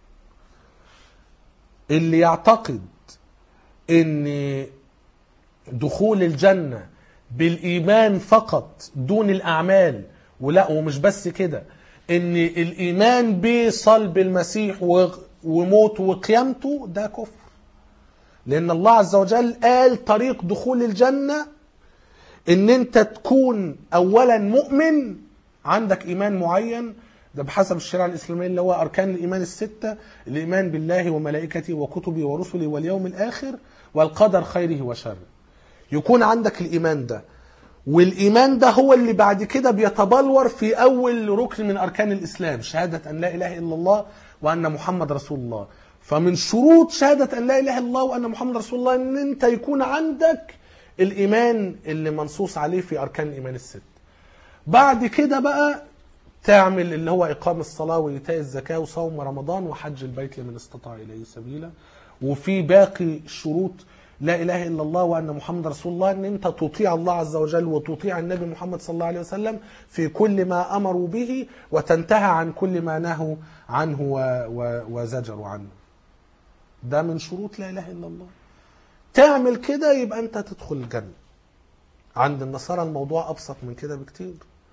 اللي يعتقد ان دخول الجنة بالإيمان فقط دون الأعمال، ولا ومش بس كده، ان الإيمان بصلب المسيح وموته وقيامته ده كفر. لأن الله عز وجل قال طريق دخول الجنة ان انت تكون اولا مؤمن، عندك ايمان معين، ده بحسب الشريعه الاسلاميه اللي هو اركان الايمان السته: الايمان بالله وملائكته وكتبه ورسله واليوم الاخر والقدر خيره وشره. يكون عندك الايمان ده، والايمان ده هو اللي بعد كده بيتبلور في اول ركن من اركان الاسلام: شهاده ان لا اله الا الله وان محمد رسول الله. فمن شروط شهاده ان لا اله الا الله وان محمد رسول الله ان انت يكون عندك الإيمان اللي منصوص عليه في أركان الإيمان الست. بعد كده بقى تعمل اللي هو إقام الصلاة وإيتاء الزكاة وصوم رمضان وحج البيت لمن استطاع إليه سبيلا. وفي باقي شروط لا إله إلا الله وأن محمد رسول الله، أن أنت تطيع الله عز وجل وتطيع النبي محمد صلى الله عليه وسلم في كل ما أمروا به، وتنتهى عن كل ما نهوا عنه وزجروا عنه. ده من شروط لا إله إلا الله. تعمل كده يبقى انت تدخل الجنة. عند النصارى الموضوع ابسط من كده بكتير،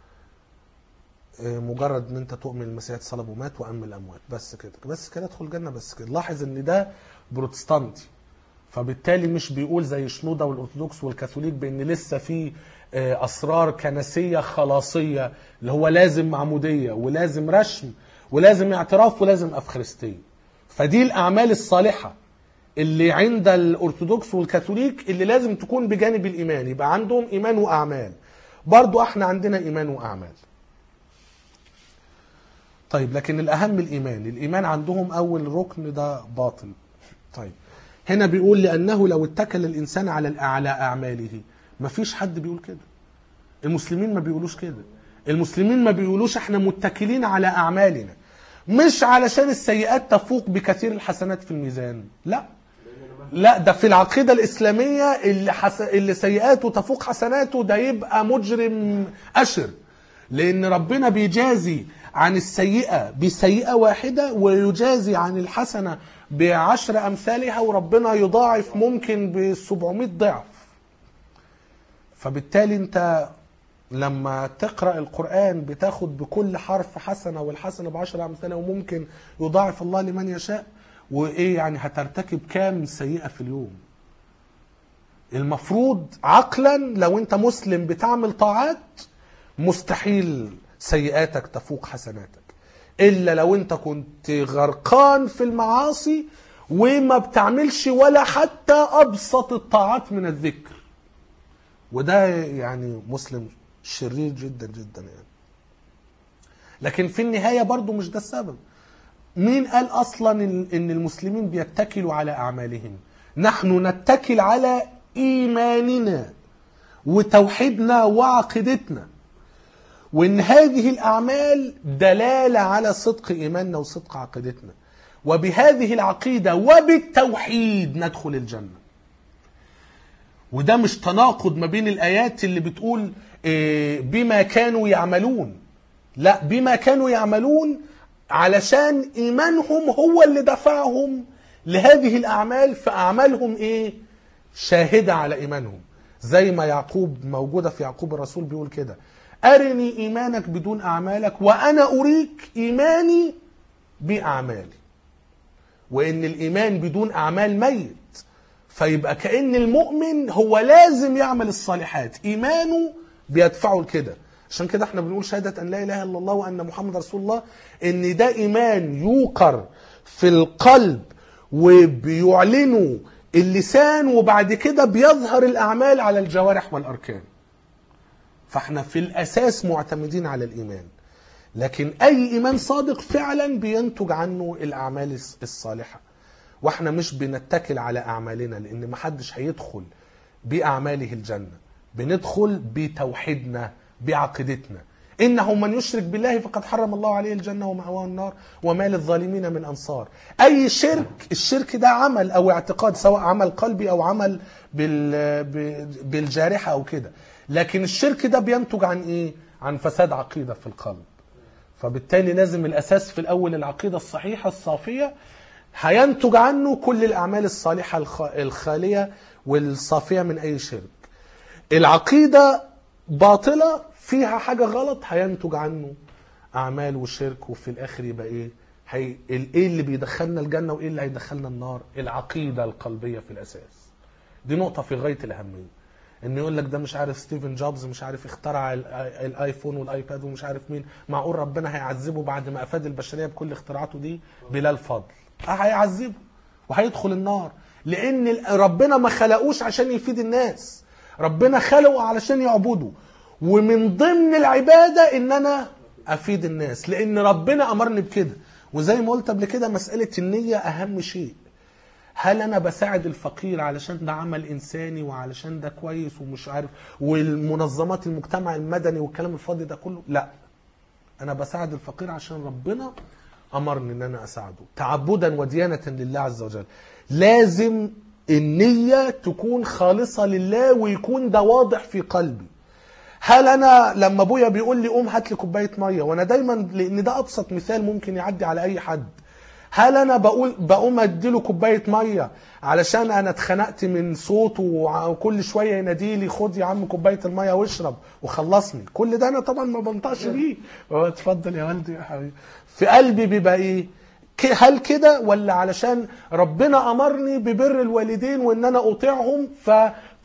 مجرد ان انت تؤمن المسيح اتصلب ومات وامن الاموات، بس كده بس كده ادخل الجنة بس كده. لاحظ ان ده بروتستانتي، فبالتالي مش بيقول زي شنودة والارثوذكس والكاثوليك بان لسه في أسرار كنسية خلاصية اللي هو لازم معمودية ولازم رشم ولازم اعتراف ولازم أفخارستية. فدي الأعمال الصالحة اللي عند الأرثوذكس والكاثوليك اللي لازم تكون بجانب الإيمان، يبقى عندهم إيمان وأعمال. برضو احنا عندنا إيمان وأعمال. طيب لكن الأهم الإيمان. الإيمان عندهم أول ركن ده باطل. طيب هنا بيقول لأنه لو اتكل الإنسان على على أعماله. مفيش حد بيقول كده. المسلمين ما بيقولوش كده. المسلمين ما بيقولوش احنا متكلين على أعمالنا، مش علشان السيئات تفوق بكثير الحسنات في الميزان. لا لا، ده في العقيدة الإسلامية اللي, حس... اللي سيئاته تفوق حسناته ده يبقى مجرم أشر، لأن ربنا بيجازي عن السيئة بسيئة واحدة ويجازي عن الحسنة بعشر أمثالها، وربنا يضاعف ممكن بسبعمائة ضعف. فبالتالي انت لما تقرأ القرآن بتاخد بكل حرف حسنة، والحسنة بعشر أمثالها، وممكن يضاعف الله لمن يشاء. وإيه يعني هترتكب كام سيئة في اليوم؟ المفروض عقلا لو انت مسلم بتعمل طاعات مستحيل سيئاتك تفوق حسناتك، إلا لو انت كنت غرقان في المعاصي وما بتعملش ولا حتى أبسط الطاعات من الذكر، وده يعني مسلم شرير جدا جدا يعني. لكن في النهاية برضو مش ده السبب. مين قال أصلا إن المسلمين بيتكلوا على أعمالهم؟ نحن نتكل على إيماننا وتوحيدنا وعقيدتنا، وإن هذه الأعمال دلالة على صدق إيماننا وصدق عقيدتنا، وبهذه العقيدة وبالتوحيد ندخل الجنة. وده مش تناقض ما بين الآيات اللي بتقول بما كانوا يعملون. لا، بما كانوا يعملون علشان إيمانهم هو اللي دفعهم لهذه الأعمال، فأعمالهم إيه؟ شاهدة على إيمانهم. زي ما يعقوب موجودة في يعقوب الرسول بيقول كده: أرني إيمانك بدون أعمالك وأنا أريك إيماني بأعمالي. وإن الإيمان بدون أعمال ميت، فيبقى كأن المؤمن هو لازم يعمل الصالحات، إيمانه بيدفعه لكده. عشان كده احنا بنقول شهادة أن لا إله إلا الله وأن محمد رسول الله، إن ده إيمان يوقر في القلب وبيعلنه اللسان، وبعد كده بيظهر الأعمال على الجوارح والأركان. فاحنا في الأساس معتمدين على الإيمان، لكن أي إيمان صادق فعلا بينتج عنه الأعمال الصالحة. واحنا مش بنتكل على أعمالنا، لأن محدش هيدخل بأعماله الجنة. بندخل بتوحيدنا بعقيدتنا. إنه من يشرك بالله فقد حرم الله عليه الجنة ومأواه النار وما للظالمين من أنصار. أي شرك، الشرك ده عمل أو اعتقاد، سواء عمل قلبي أو عمل بالجارحة أو كده. لكن الشرك ده بينتج عن إيه؟ عن فساد عقيدة في القلب. فبالتالي لازم الأساس في الأول العقيدة الصحيحة الصافية، هينتج عنه كل الأعمال الصالحة الخالية والصافية من أي شرك. العقيدة باطلة فيها حاجة غلط، هينتج عنه أعمال وشرك، وفي الآخر يبقى إيه؟ هي إيه اللي بيدخلنا الجنة وإيه اللي هيدخلنا النار؟ العقيدة القلبية في الأساس. دي نقطة في غاية الأهمية. إنه يقول لك ده مش عارف ستيفن جوبز مش عارف اخترع الآيفون والآيباد ومش عارف مين، معقول ربنا هيعذبه بعد ما أفاد البشرية بكل اختراعاته دي؟ بلا الفضل هيعذبه وهيدخل النار، لأن ربنا ما خلقوش عشان يفيد الناس، ربنا خلقه علشان يعبده. ومن ضمن العبادة إن أنا أفيد الناس، لأن ربنا أمرني بكده. وزي ما قلت قبل كده، مسألة النية أهم شيء. هل أنا بساعد الفقير علشان ده عمل إنساني وعلشان ده كويس ومش عارف والمنظمات المجتمع المدني والكلام الفاضي ده كله؟ لا، أنا بساعد الفقير عشان ربنا أمرني إن أنا أساعده تعبدا وديانة لله عز وجل. لازم النية تكون خالصة لله ويكون ده واضح في قلبي. هل أنا لما أبويا بيقول لي قوم هات لي كوباية مية، وأنا دايما، لأن ده أبسط مثال ممكن يعدي على أي حد، هل أنا بقول بقوم أديله كوباية مية علشان أنا اتخنقت من صوته وكل شوية يناديلي خد يا عم كوباية المية واشرب وخلصني؟ كل ده أنا طبعا ما بنطقش بيه. اتفضل يا والدي يا حبيبي. في قلبي بيبقى إيه؟ هل كده، ولا علشان ربنا أمرني ببر الوالدين وإن أنا أطيعهم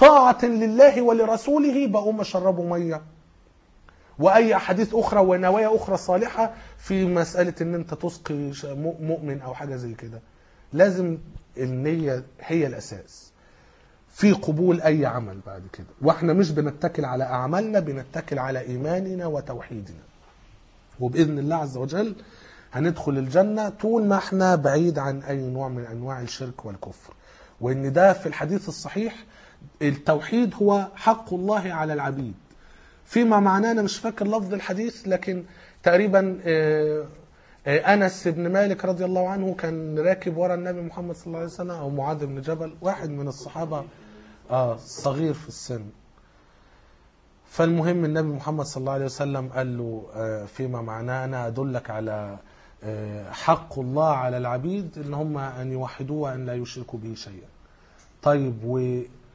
طاعة لله ولرسوله بقوم أشربه مية، وأي أحاديث أخرى ونوايا أخرى صالحة في مسألة إن أنت تسقي مؤمن أو حاجة زي كده. لازم النية هي الأساس في قبول أي عمل بعد كده. وإحنا مش بنتكل على أعمالنا، بنتكل على إيماننا وتوحيدنا، وبإذن الله عز وجل هندخل الجنة طول ما احنا بعيد عن أي نوع من أنواع الشرك والكفر. وإن ده في الحديث الصحيح التوحيد هو حق الله على العبيد، فيما معناه أنا مش فاكر لفظ الحديث، لكن تقريبا أنس بن مالك رضي الله عنه كان راكب ورا النبي محمد صلى الله عليه وسلم، أو معاذ بن جبل، واحد من الصحابة آه صغير في السن. فالمهم النبي محمد صلى الله عليه وسلم قال له فيما معناه أنا أدلك على حق الله على العبيد إن هم أن يوحدوه وأن لا يشركوا به شيئا. طيب و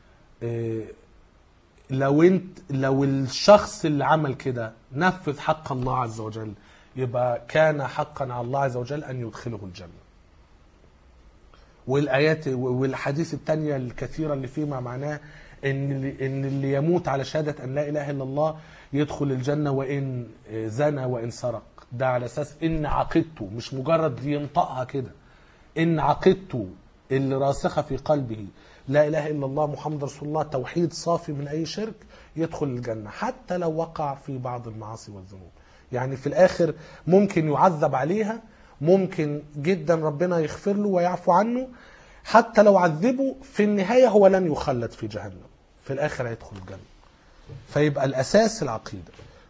لو انت لو الشخص اللي عمل كده نفذ حق الله عز وجل، يبقى كان حقا على الله عز وجل أن يدخله الجنة. والآيات والحديث التانية الكثيرة اللي فيما معناه إن اللي, إن اللي يموت على شهادة أن لا إله إلا الله يدخل الجنة وإن زنى وإن سرق. ده على أساس إن عقيدته مش مجرد ينطقها كده، إن عقيدته اللي راسخة في قلبه لا إله إلا الله محمد رسول الله، توحيد صافي من أي شرك، يدخل الجنة حتى لو وقع في بعض المعاصي والذنوب. يعني في الآخر ممكن يعذب عليها، ممكن جدا ربنا يغفر له ويعفو عنه، حتى لو عذبه في النهاية هو لن يخلد في جهنم، في الآخر هيدخل الجنة. فيبقى الأساس العقيدة.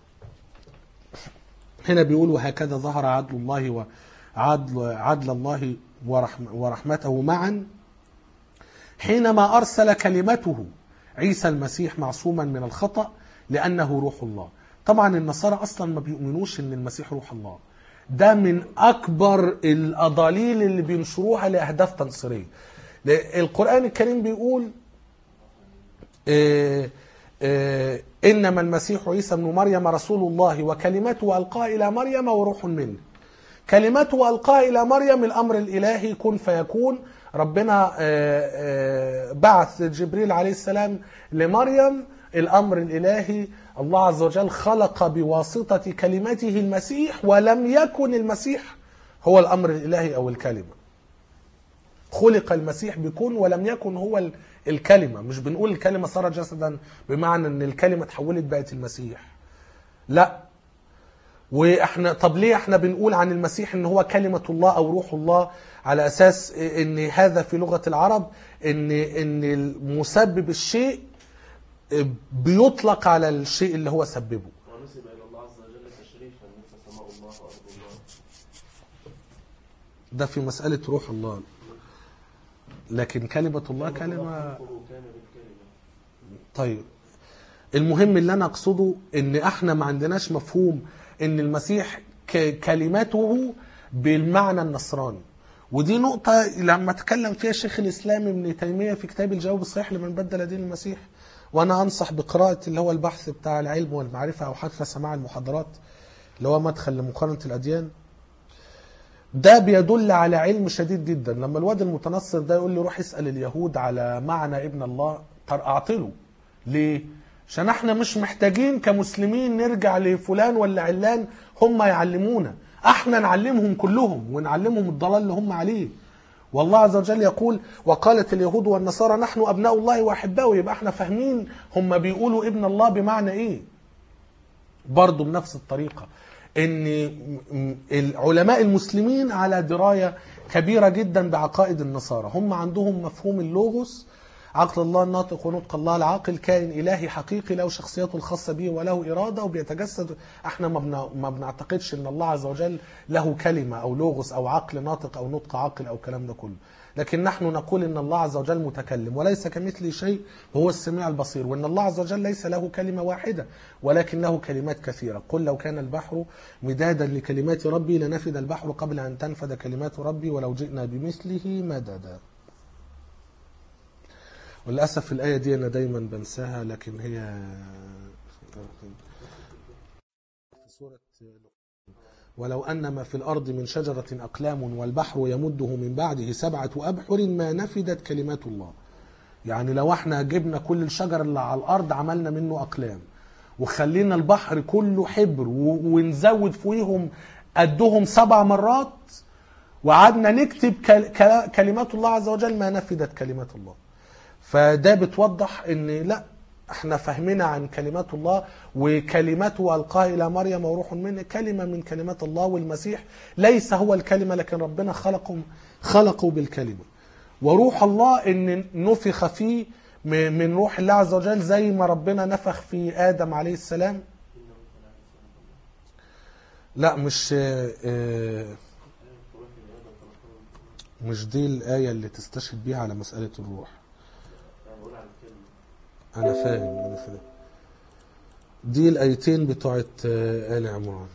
هنا بيقول وهكذا ظهر عدل الله وعدل عدل الله ورحمته معا حينما أرسل كلمته عيسى المسيح معصوما من الخطأ لأنه روح الله. طبعا النصارى أصلا ما بيؤمنوش أن المسيح روح الله، ده من أكبر الأضاليل اللي بينشروها لأهداف تنصيرية. القرآن الكريم بيقول إيه إيه إنما المسيح عيسى بن مريم رسول الله وكلمته ألقاها إلى مريم وروح منه. كلمته ألقاها إلى مريم الأمر الإلهي كن فيكون. ربنا بعث جبريل عليه السلام لمريم، الأمر الإلهي الله عز وجل خلق بواسطة كلمته المسيح، ولم يكن المسيح هو الأمر الإلهي أو الكلمة. خلق المسيح بكون ولم يكن هو الكلمة. مش بنقول الكلمة صار جسدا بمعنى أن الكلمة تحولت بقت المسيح، لا. واحنا طب ليه احنا بنقول عن المسيح ان هو كلمة الله او روح الله؟ على اساس ان هذا في لغة العرب ان ان المسبب الشيء بيطلق على الشيء اللي هو سببه. ونسب الى الله عز وجل تشريفا فسماء الله وارض الله. ده في مسألة روح الله، لكن كلمة الله كلمة. طيب المهم اللي انا اقصده ان احنا ما عندناش مفهوم ان المسيح كلمته بالمعنى النصراني. ودي نقطة لما تكلم فيها الشيخ الإسلام ابن تيمية في كتاب الجواب الصحيح لمن بدل دين المسيح. وأنا أنصح بقراءة اللي هو البحث بتاع العلم والمعرفة أو حتى سماع المحاضرات اللي هو مدخل لمقارنة الأديان. ده بيدل على علم شديد جدا. لما الواد المتنصر ده يقول لي روح اسأل اليهود على معنى ابن الله، أعطله ليه؟ عشان احنا مش محتاجين كمسلمين نرجع لفلان ولا علان هم يعلمونا، احنا نعلمهم كلهم ونعلمهم الضلال اللي هم عليه. والله عز وجل يقول وقالت اليهود والنصارى نحن ابناء الله واحباؤه. يبقى احنا فاهمين هم بيقولوا ابن الله بمعنى ايه. برضو بنفس الطريقة ان العلماء المسلمين على دراية كبيرة جدا بعقائد النصارى. هم عندهم مفهوم اللوغوس، عقل الله الناطق ونطق الله العاقل، كائن إلهي حقيقي له شخصيته الخاصة به وله إرادة وبيتجسد. احنا ما بنعتقدش ان الله عز وجل له كلمة أو لوغوس أو عقل ناطق أو نطق عاقل أو كلام ده كله. لكن نحن نقول ان الله عز وجل متكلم وليس كمثله شيء وهو السميع البصير، وان الله عز وجل ليس له كلمة واحدة ولكن له كلمات كثيرة. قل لو كان البحر مدادا لكلمات ربي لنفد البحر قبل أن تنفد كلمات ربي ولو جئنا بمثله مددا. وللأسف الآية دي أنا دايما بنساها، لكن هي سورة ولو أن ما في الأرض من شجرة أقلام والبحر يمده من بعده سبعة أبحر ما نفدت كلمات الله. يعني لو احنا جبنا كل الشجر اللي على الارض عملنا منه اقلام، وخلينا البحر كله حبر و- ونزود فوقيهم قدهم سبع مرات، وقعدنا نكتب كل- كل- كلمات الله عز وجل، ما نفدت كلمات الله. فده بتوضح ان لا، احنا فهمنا عن كلمات الله، وكلمته القاها الى مريم وروح منه، كلمه من كلمات الله، والمسيح ليس هو الكلمه لكن ربنا خلقه خلقه بالكلمه. وروح الله ان نفخ فيه م- من روح الله عز وجل، زي ما ربنا نفخ في ادم عليه السلام. لا مش آه، مش دي الآية اللي تستشهد بيها على مسألة الروح. أنا فاهم أنا فاهم دي الآيتين بتوعت آه، آل عمران.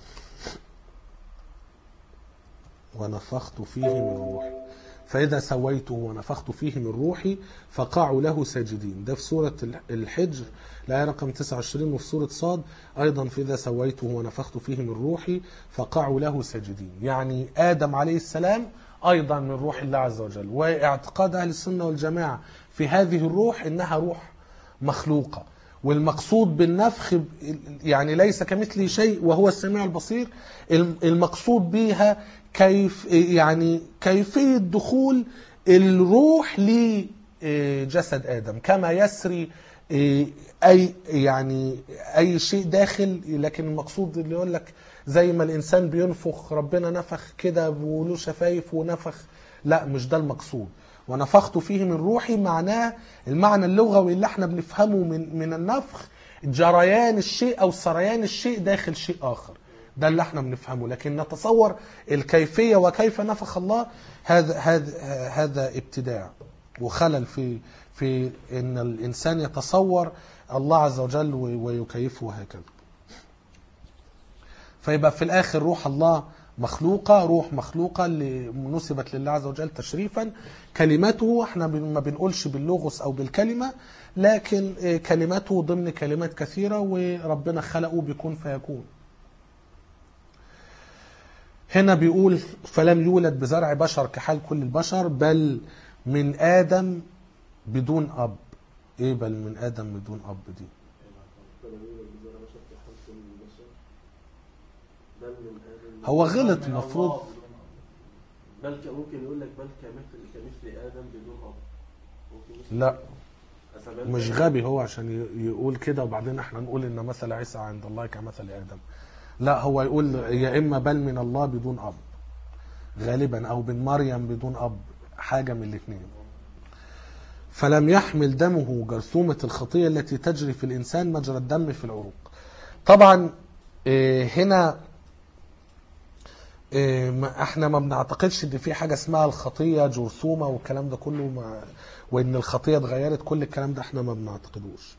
ونفخت فيه من روحي فإذا سويته ونفخت فيه من روحي فقعوا له ساجدين. ده في سورة الحجر الآية رقم تسعة وعشرين، وفي سورة صاد أيضا فإذا سويته ونفخت فيه من روحي فقعوا له ساجدين. يعني آدم عليه السلام أيضا من روح الله عز وجل. واعتقاد أهل السنة والجماعة في هذه الروح إنها روح مخلوقة، والمقصود بالنفخ يعني ليس كمثله شيء وهو السميع البصير. المقصود بها كيف يعني كيفية دخول الروح لجسد آدم، كما يسري أي يعني أي شيء داخل. لكن المقصود اللي يقول لك زي ما الإنسان بينفخ، ربنا نفخ كده وله شفايف ونفخ، لا مش ده المقصود. ونفخت فيه من روحي معناه المعنى اللغوي اللي احنا بنفهمه من من النفخ، جريان الشيء او سريان الشيء داخل شيء اخر، ده اللي احنا بنفهمه. لكن نتصور الكيفيه وكيف نفخ الله، هذا هذا هذا ابتداع وخلل في في ان الانسان يتصور الله عز وجل ويكيفه وهكذا. فيبقى في الاخر روح الله مخلوقة، روح مخلوقة اللي نسبت لله عز وجل تشريفا. كلمته احنا ما بنقولش باللغز او بالكلمة، لكن كلمته ضمن كلمات كثيرة، وربنا خلقه بيكون فيكون. هنا بيقول فلم يولد بزرع بشر كحال كل البشر، بل من آدم بدون أب. ايه بل من آدم بدون أب دي؟ هو غلط المفروض. بل ممكن يقول لك بل كمثل كمثل آدم بدون أب. لا مش غبي هو عشان يقول كده وبعدين احنا نقول ان مثل عيسى عند الله كمثل آدم. لا هو يقول يا إما بل من الله بدون أب غالبا، أو من مريم بدون أب، حاجة من الاثنين. فلم يحمل دمه جرثومة الخطية التي تجري في الإنسان مجرى الدم في العروق. طبعا هنا احنا ما بنعتقدش ان في حاجة اسمها الخطية جرثومة والكلام ده كله، وان الخطية اتغيرت، كل الكلام ده احنا ما بنعتقدوش.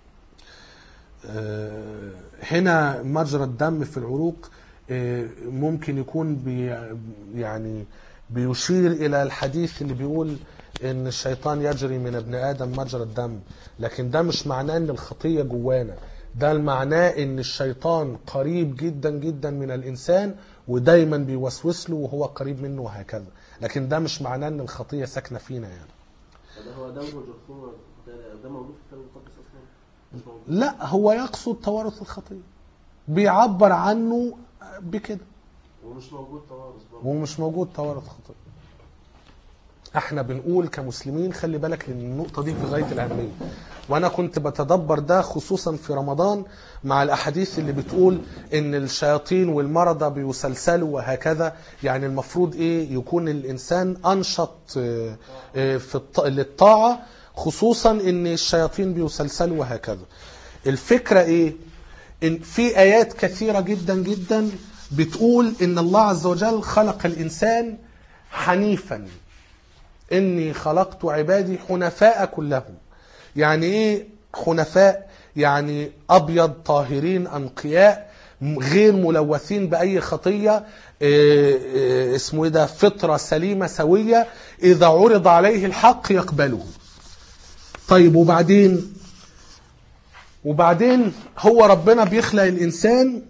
هنا مجرى الدم في العروق ممكن يكون بي يعني بيشير الى الحديث اللي بيقول ان الشيطان يجري من ابن ادم مجرى الدم، لكن ده مش معناه ان الخطية جوانا، ده المعناه ان الشيطان قريب جدا جدا من الانسان ودايما بيوسوس له وهو قريب منه وهكذا، لكن ده مش معناه ان الخطية ساكنة فينا يعني. ده هو دم جرثومة ده موجود في الكتاب المقدس اصلا؟ لا هو يقصد توارث الخطية، بيعبر عنه بكده، ومش موجود توارث برضه، ومش موجود توارث خطية. احنا بنقول كمسلمين خلي بالك لان النقطة دي في غاية الأهمية، وانا كنت بتدبر ده خصوصا في رمضان مع الاحاديث اللي بتقول ان الشياطين والمرضى بيسلسلوا وهكذا. يعني المفروض ايه؟ يكون الانسان انشط في للطاعة، خصوصا ان الشياطين بيسلسلوا وهكذا. الفكرة ايه؟ ان في ايات كثيرة جدا جدا بتقول ان الله عز وجل خلق الانسان حنيفا، اني خلقت عبادي حنفاء كلهم. يعني ايه حنفاء؟ يعني ابيض طاهرين انقياء غير ملوثين باي خطيه، إيه إيه اسمه ايه ده، فطره سليمه سويه، اذا عرض عليه الحق يقبله. طيب وبعدين وبعدين هو ربنا بيخلق الانسان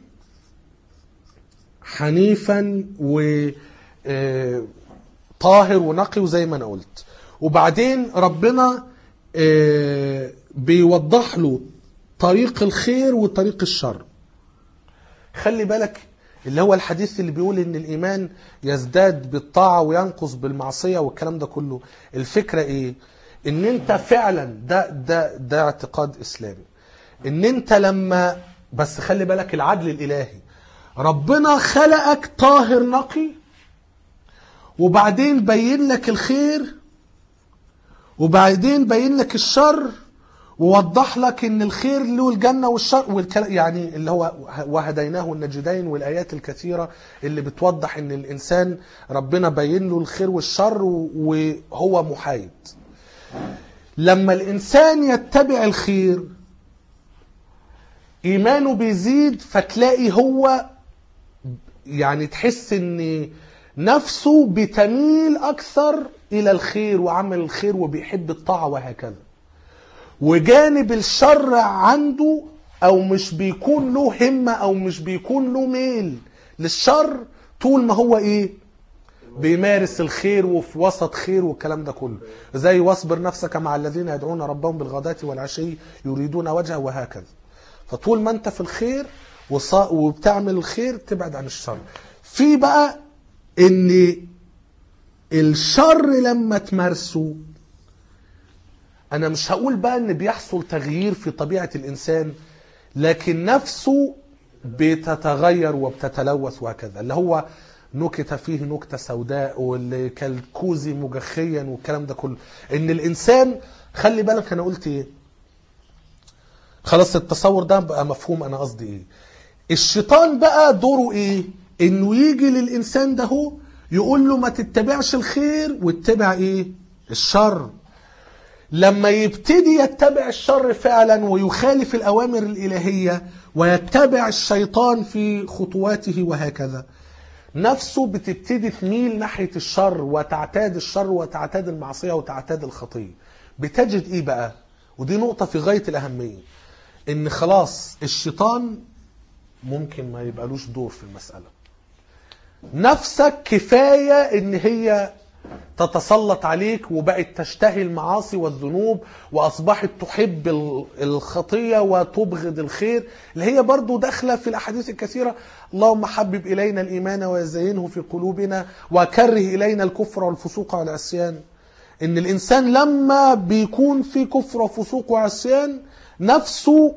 حنيفا و إيه طاهر ونقي وزي ما انا قلت، وبعدين ربنا آه، بيوضح له طريق الخير وطريق الشر. خلي بالك اللي هو الحديث اللي بيقول ان الايمان يزداد بالطاعة وينقص بالمعصية والكلام ده كله. الفكرة ايه؟ ان انت فعلا ده ده ده اعتقاد اسلامي، ان انت لما بس خلي بالك العدل الالهي، ربنا خلقك طاهر نقي وبعدين بين لك الخير وبعدين بين لك الشر ووضح لك ان الخير له الجنة والشر والكلام، يعني اللي هو وهديناه النجدين والايات الكثيرة اللي بتوضح ان الانسان ربنا بين له الخير والشر وهو محايد. لما الانسان يتبع الخير ايمانه بيزيد، فتلاقي هو يعني تحس ان نفسه بتميل اكثر الى الخير وعمل الخير وبيحب الطاعة وهكذا. وجانب الشر عنده او مش بيكون له همة او مش بيكون له ميل للشر طول ما هو ايه بيمارس الخير وفي وسط خير والكلام ده كله، زي واصبر نفسك مع الذين يدعون ربهم بالغداة والعشي يريدون وجهه وهكذا. فطول ما انت في الخير وبتعمل الخير تبعد عن الشر. في بقى ان الشر لما تمارسه، انا مش هقول بقى ان بيحصل تغيير في طبيعة الانسان، لكن نفسه بتتغير وبتتلوث وهكذا، اللي هو نكت فيه نكتة سوداء واللي كالكوزي مجخيا والكلام ده كله. ان الانسان خلي بالك انا قلت ايه، خلاص التصور ده بقى مفهوم انا قصدي ايه. الشيطان بقى دوره ايه؟ انه يجي للانسان ده هو يقول له ما تتبعش الخير واتبع ايه الشر. لما يبتدي يتبع الشر فعلا ويخالف الأوامر الإلهية ويتبع الشيطان في خطواته وهكذا، نفسه بتبتدي تميل ناحية الشر وتعتاد الشر وتعتاد المعصية وتعتاد الخطية. بتجد ايه بقى؟ ودي نقطة في غاية الأهمية، ان خلاص الشيطان ممكن ما يبقالوش دور في المسألة. نفسك كفاية ان هي تتسلط عليك وبقت تشتهي المعاصي والذنوب وأصبحت تحب الخطية وتبغض الخير، اللي هي برضو داخلة في الأحاديث الكثيرة: اللهم حبب إلينا الإيمان ويزينه في قلوبنا وكره إلينا الكفر والفسوق والعصيان. إن الإنسان لما بيكون في كفر وفسوق وعصيان نفسه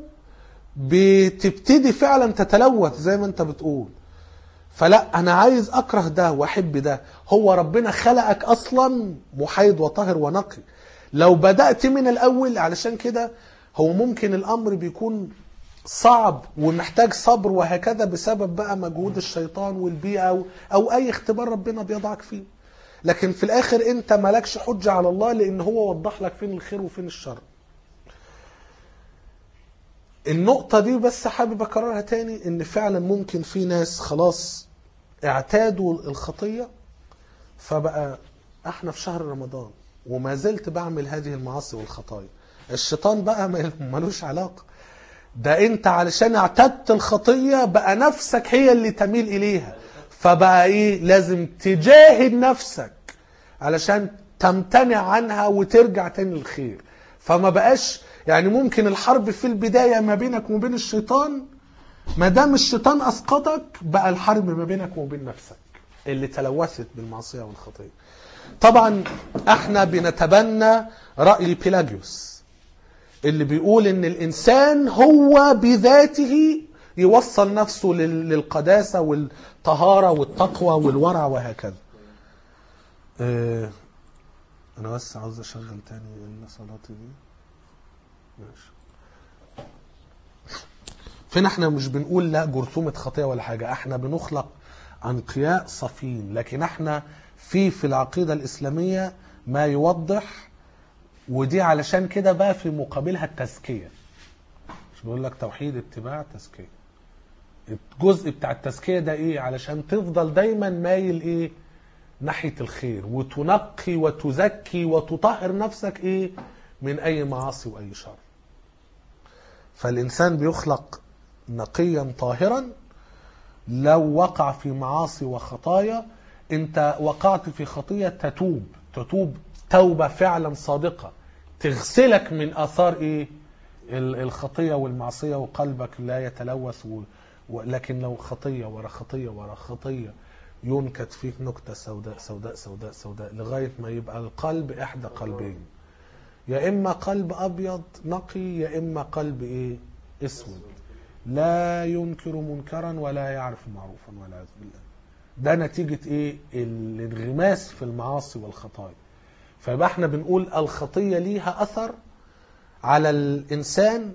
بتبتدي فعلا تتلوث زي ما أنت بتقول. فلا انا عايز اكره ده واحب ده. هو ربنا خلقك اصلا محايد وطاهر ونقي. لو بدأت من الاول، علشان كده هو ممكن الامر بيكون صعب ومحتاج صبر وهكذا بسبب بقى مجهود الشيطان والبيئة او, أو اي اختبار ربنا بيضعك فيه، لكن في الاخر انت مالكش حجة على الله لان هو وضح لك فين الخير وفين الشر. النقطة دي بس حابب اكررها تاني، ان فعلا ممكن في ناس خلاص اعتادوا الخطية، فبقى احنا في شهر رمضان وما زلت بعمل هذه المعاصي والخطايا. الشيطان بقى ملوش علاقة، ده انت علشان اعتدت الخطية بقى نفسك هي اللي تميل اليها، فبقى ايه لازم تجاهد نفسك علشان تمتنع عنها وترجع تاني للخير. فما بقاش يعني ممكن الحرب في البداية ما بينك وبين الشيطان، ما دام الشيطان اسقطك بقى الحرب ما بينك وبين نفسك اللي تلوثت بالمعصية والخطية. طبعا احنا بنتبنى رأي بيلاجيوس اللي بيقول ان الانسان هو بذاته يوصل نفسه للقداسة والطهارة والتقوى والورع وهكذا. اه انا بس عاوز اشغل تاني صلاتي دي. ماشي. فين احنا مش بنقول لا جرثومة خطية ولا حاجة، احنا بنخلق انقياء صفين، لكن احنا في في العقيدة الاسلامية ما يوضح، ودي علشان كده بقى في مقابلها التزكية. مش بقول لك توحيد اتباع تزكية. الجزء بتاع التزكية ده ايه؟ علشان تفضل دايما مايل ايه ناحية الخير وتنقي وتزكي وتطهر نفسك ايه من اي معاصي واي شر. فالانسان بيخلق نقيا طاهرا. لو وقع في معاصي وخطايا، انت وقعت في خطية تتوب تتوب توبة فعلا صادقة، تغسلك من اثار ايه ال- الخطيه والمعصيه، وقلبك لا يتلوث و... و... لكن لو خطيه ورا خطيه ورا خطيه ينكت فيك نكته سوداء سوداء سوداء سوداء لغايه ما يبقى القلب احدى قلبين، يا اما قلب ابيض نقي يا اما قلب ايه اسود لا ينكر منكرا ولا يعرف معروفا والعياذ بالله. ده نتيجه ايه الانغماس في المعاصي والخطايا. فيبقى احنا بنقول الخطيه ليها اثر على الانسان،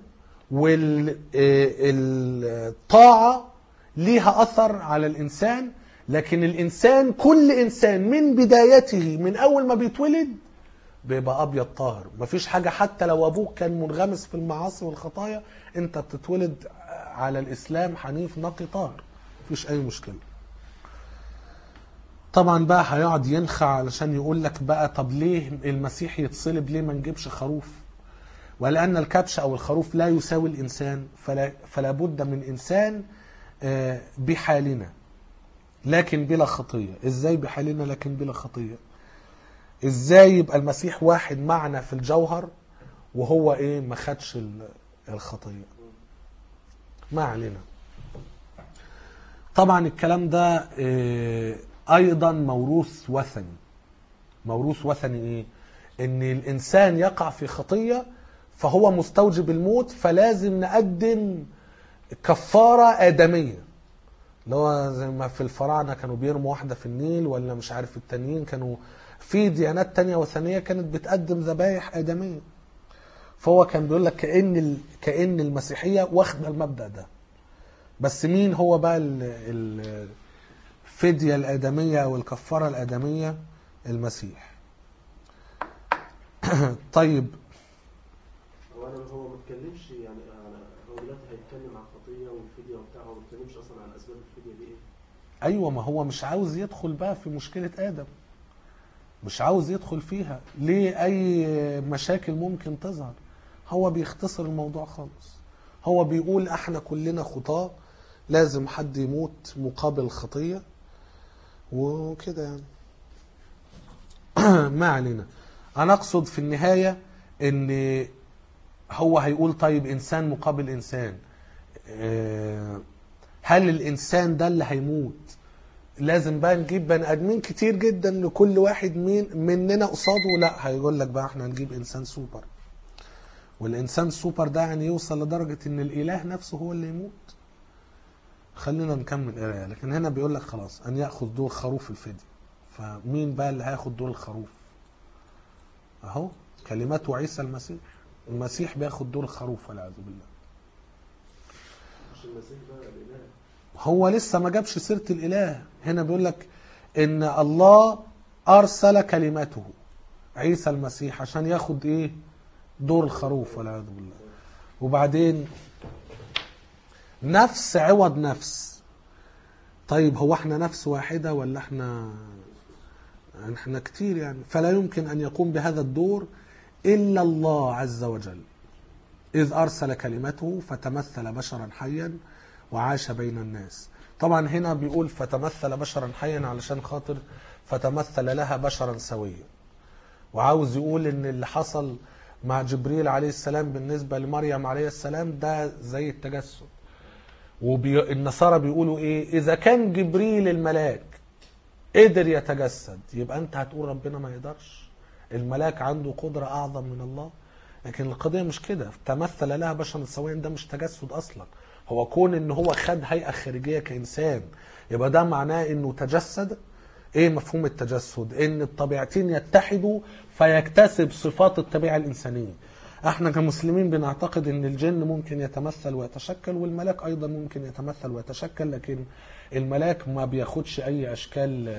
والطاعه ليها اثر على الانسان. لكن الانسان كل انسان من بدايته من اول ما بيتولد بيبقى ابيض طاهر، مفيش حاجه. حتى لو ابوك كان منغمس في المعاصي والخطايا انت بتتولد على الاسلام حنيف نقي طاهر، مفيش اي مشكله. طبعا بقى هيقعد ينخع علشان يقول لك بقى طب ليه المسيح يتصلب، ليه ما نجيبش خروف؟ ولان الكبش او الخروف لا يساوي الانسان، فلا, فلا بد من انسان بحالنا لكن بلا خطيه. ازاي بحالنا لكن بلا خطيه؟ ازاي يبقى المسيح واحد معنا في الجوهر وهو ايه ما خدش الخطيه؟ ما علينا. طبعا الكلام ده إيه ايضا موروث وثني. موروث وثني ايه؟ ان الانسان يقع في خطيه فهو مستوجب الموت، فلازم نقدم كفاره ادميه، اللي هو زي ما في الفراعنه كانوا بيرموا واحده في النيل، ولا مش عارف التانيين كانوا في ديانات تانية وثنيه كانت بتقدم ذبائح ادميه. فهو كان بيقول لك كأن كأن المسيحيه واخده المبدأ ده. بس مين هو بقى الفدية الآدمية أو الكفارة الآدمية؟ المسيح. طيب هو انا هو ما اتكلمش يعني على- هو دلوقتي هيتكلم عن الخطيه والفديه وبتاع، هو ما اتكلمش اصلا عن اسباب الفديه دي ايه؟ أيوة، ما هو مش عاوز يدخل بقى في مشكلة آدم، مش عاوز يدخل فيها. ليه أي مشاكل ممكن تظهر؟ هو بيختصر الموضوع خالص. هو بيقول احنا كلنا خطاة، لازم حد يموت مقابل الخطية وكده يعني. ما علينا. انا اقصد في النهاية ان هو هيقول طيب انسان مقابل انسان، هل الانسان ده اللي هيموت لازم بقى نجيب بني ادمين كتير جدا لكل واحد مين مننا قصاده؟ لا، هيقول لك بقى احنا هنجيب انسان سوبر، والانسان سوبر ده يعني يوصل لدرجة ان الاله نفسه هو اللي يموت. خلينا نكمل قرايه. لكن هنا بيقول لك خلاص ان ياخذ دور خروف الفدية. فمين بقى اللي هياخد دور الخروف؟ اهو كلمات عيسى المسيح. المسيح بياخد دور الخروف والعياذ بالله. مش المسيح بقى الاله؟ هو لسه ما جابش سيره الاله. هنا بيقول لك ان الله ارسل كلمته عيسى المسيح عشان ياخد ايه؟ دور الخروف والعياذ بالله. وبعدين نفس عوض نفس. طيب هو احنا نفس واحدة ولا احنا احنا كتير يعني؟ فلا يمكن ان يقوم بهذا الدور الا الله عز وجل، اذ ارسل كلمته فتمثل بشرا حيا وعاش بين الناس. طبعا هنا بيقول فتمثل بشرا حيا علشان خاطر فتمثل لها بشرا سويا، وعاوز يقول ان اللي حصل مع جبريل عليه السلام بالنسبة لمريم عليه السلام ده زي التجسد. والنصارى بيقولوا ايه؟ اذا كان جبريل الملاك قدر يتجسد يبقى انت هتقول ربنا ما يقدرش؟ الملاك عنده قدرة اعظم من الله. لكن القضية مش كده. تمثل لها بشرا سويا ده مش تجسد اصلا. هو كون ان هو خد هيئة خارجية كإنسان يبقى ده معناه انه تجسد. ايه مفهوم التجسد؟ ان الطبيعتين يتحدوا فيكتسب صفات الطبيعة الانسانية. احنا كمسلمين بنعتقد ان الجن ممكن يتمثل ويتشكل، والملاك ايضا ممكن يتمثل ويتشكل، لكن الملاك ما بياخدش اي اشكال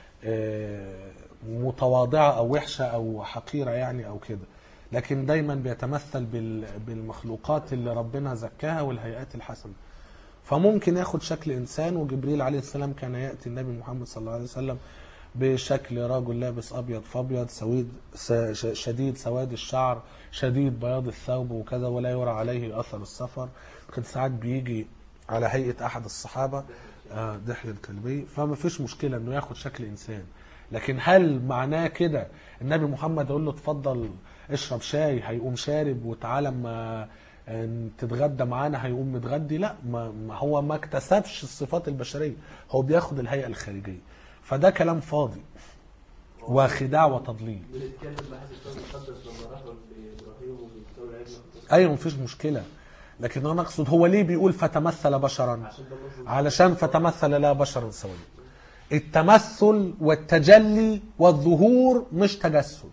متواضعة او وحشة او حقيرة يعني او كده، لكن دايما بيتمثل بالمخلوقات اللي ربنا زكاها والهيئات الحسنة. فممكن ياخد شكل انسان. وجبريل عليه السلام كان يأتي النبي محمد صلى الله عليه وسلم بشكل رجل لابس ابيض فابيض سويد شديد سواد الشعر شديد بياض الثوب وكذا، ولا يرى عليه اثر السفر. كان ساعات بيجي على هيئة احد الصحابة دحية الكلبي. فما فيش مشكلة انه ياخد شكل انسان، لكن هل معناه كده النبي محمد يقول له اتفضل اشرب شاي هيقوم شارب، وتعالى ما تتغدى معانا هيقوم متغدي؟ لا، ما هو ما اكتسبش الصفات البشرية، هو بياخد الهيئة الخارجية. فده كلام فاضي وخداع وتضليل. بنتكلم بحث الكتاب المقدس لما راحوا لابراهيم وبيكتبوا العجل. ايوه مفيش مشكلة، لكن انا اقصد هو ليه بيقول فتمثل بشرا؟ علشان فتمثل لا بشرا سويا. التمثل والتجلي والظهور مش تجسد.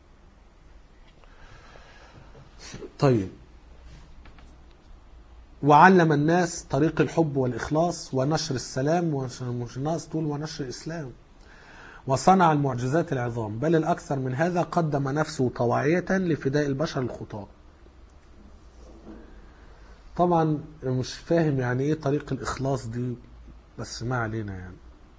طيب، وعلم الناس طريق الحب والإخلاص ونشر السلام، ومش الناس طول ونشر الإسلام، وصنع المعجزات العظام، بل الأكثر من هذا قدم نفسه طواعية لفداء البشر الخطاة. طبعا مش فاهم يعني ايه طريق الإخلاص دي، بس ما علينا يعني.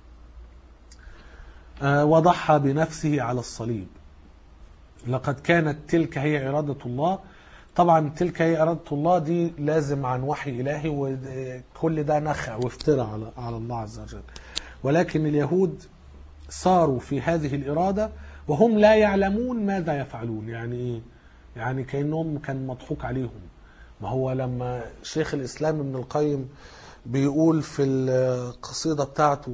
آه وضحى بنفسه على الصليب. لقد كانت تلك هي إرادة الله. طبعا تلك هي إرادة الله دي لازم عن وحي إلهي، وكل ده نخع وافتراء على على الله عز وجل. ولكن اليهود صاروا في هذه الإرادة وهم لا يعلمون ماذا يفعلون. يعني إيه؟ يعني كأنهم كان مضحوك عليهم. ما هو لما شيخ الإسلام ابن القيم بيقول في القصيدة بتاعته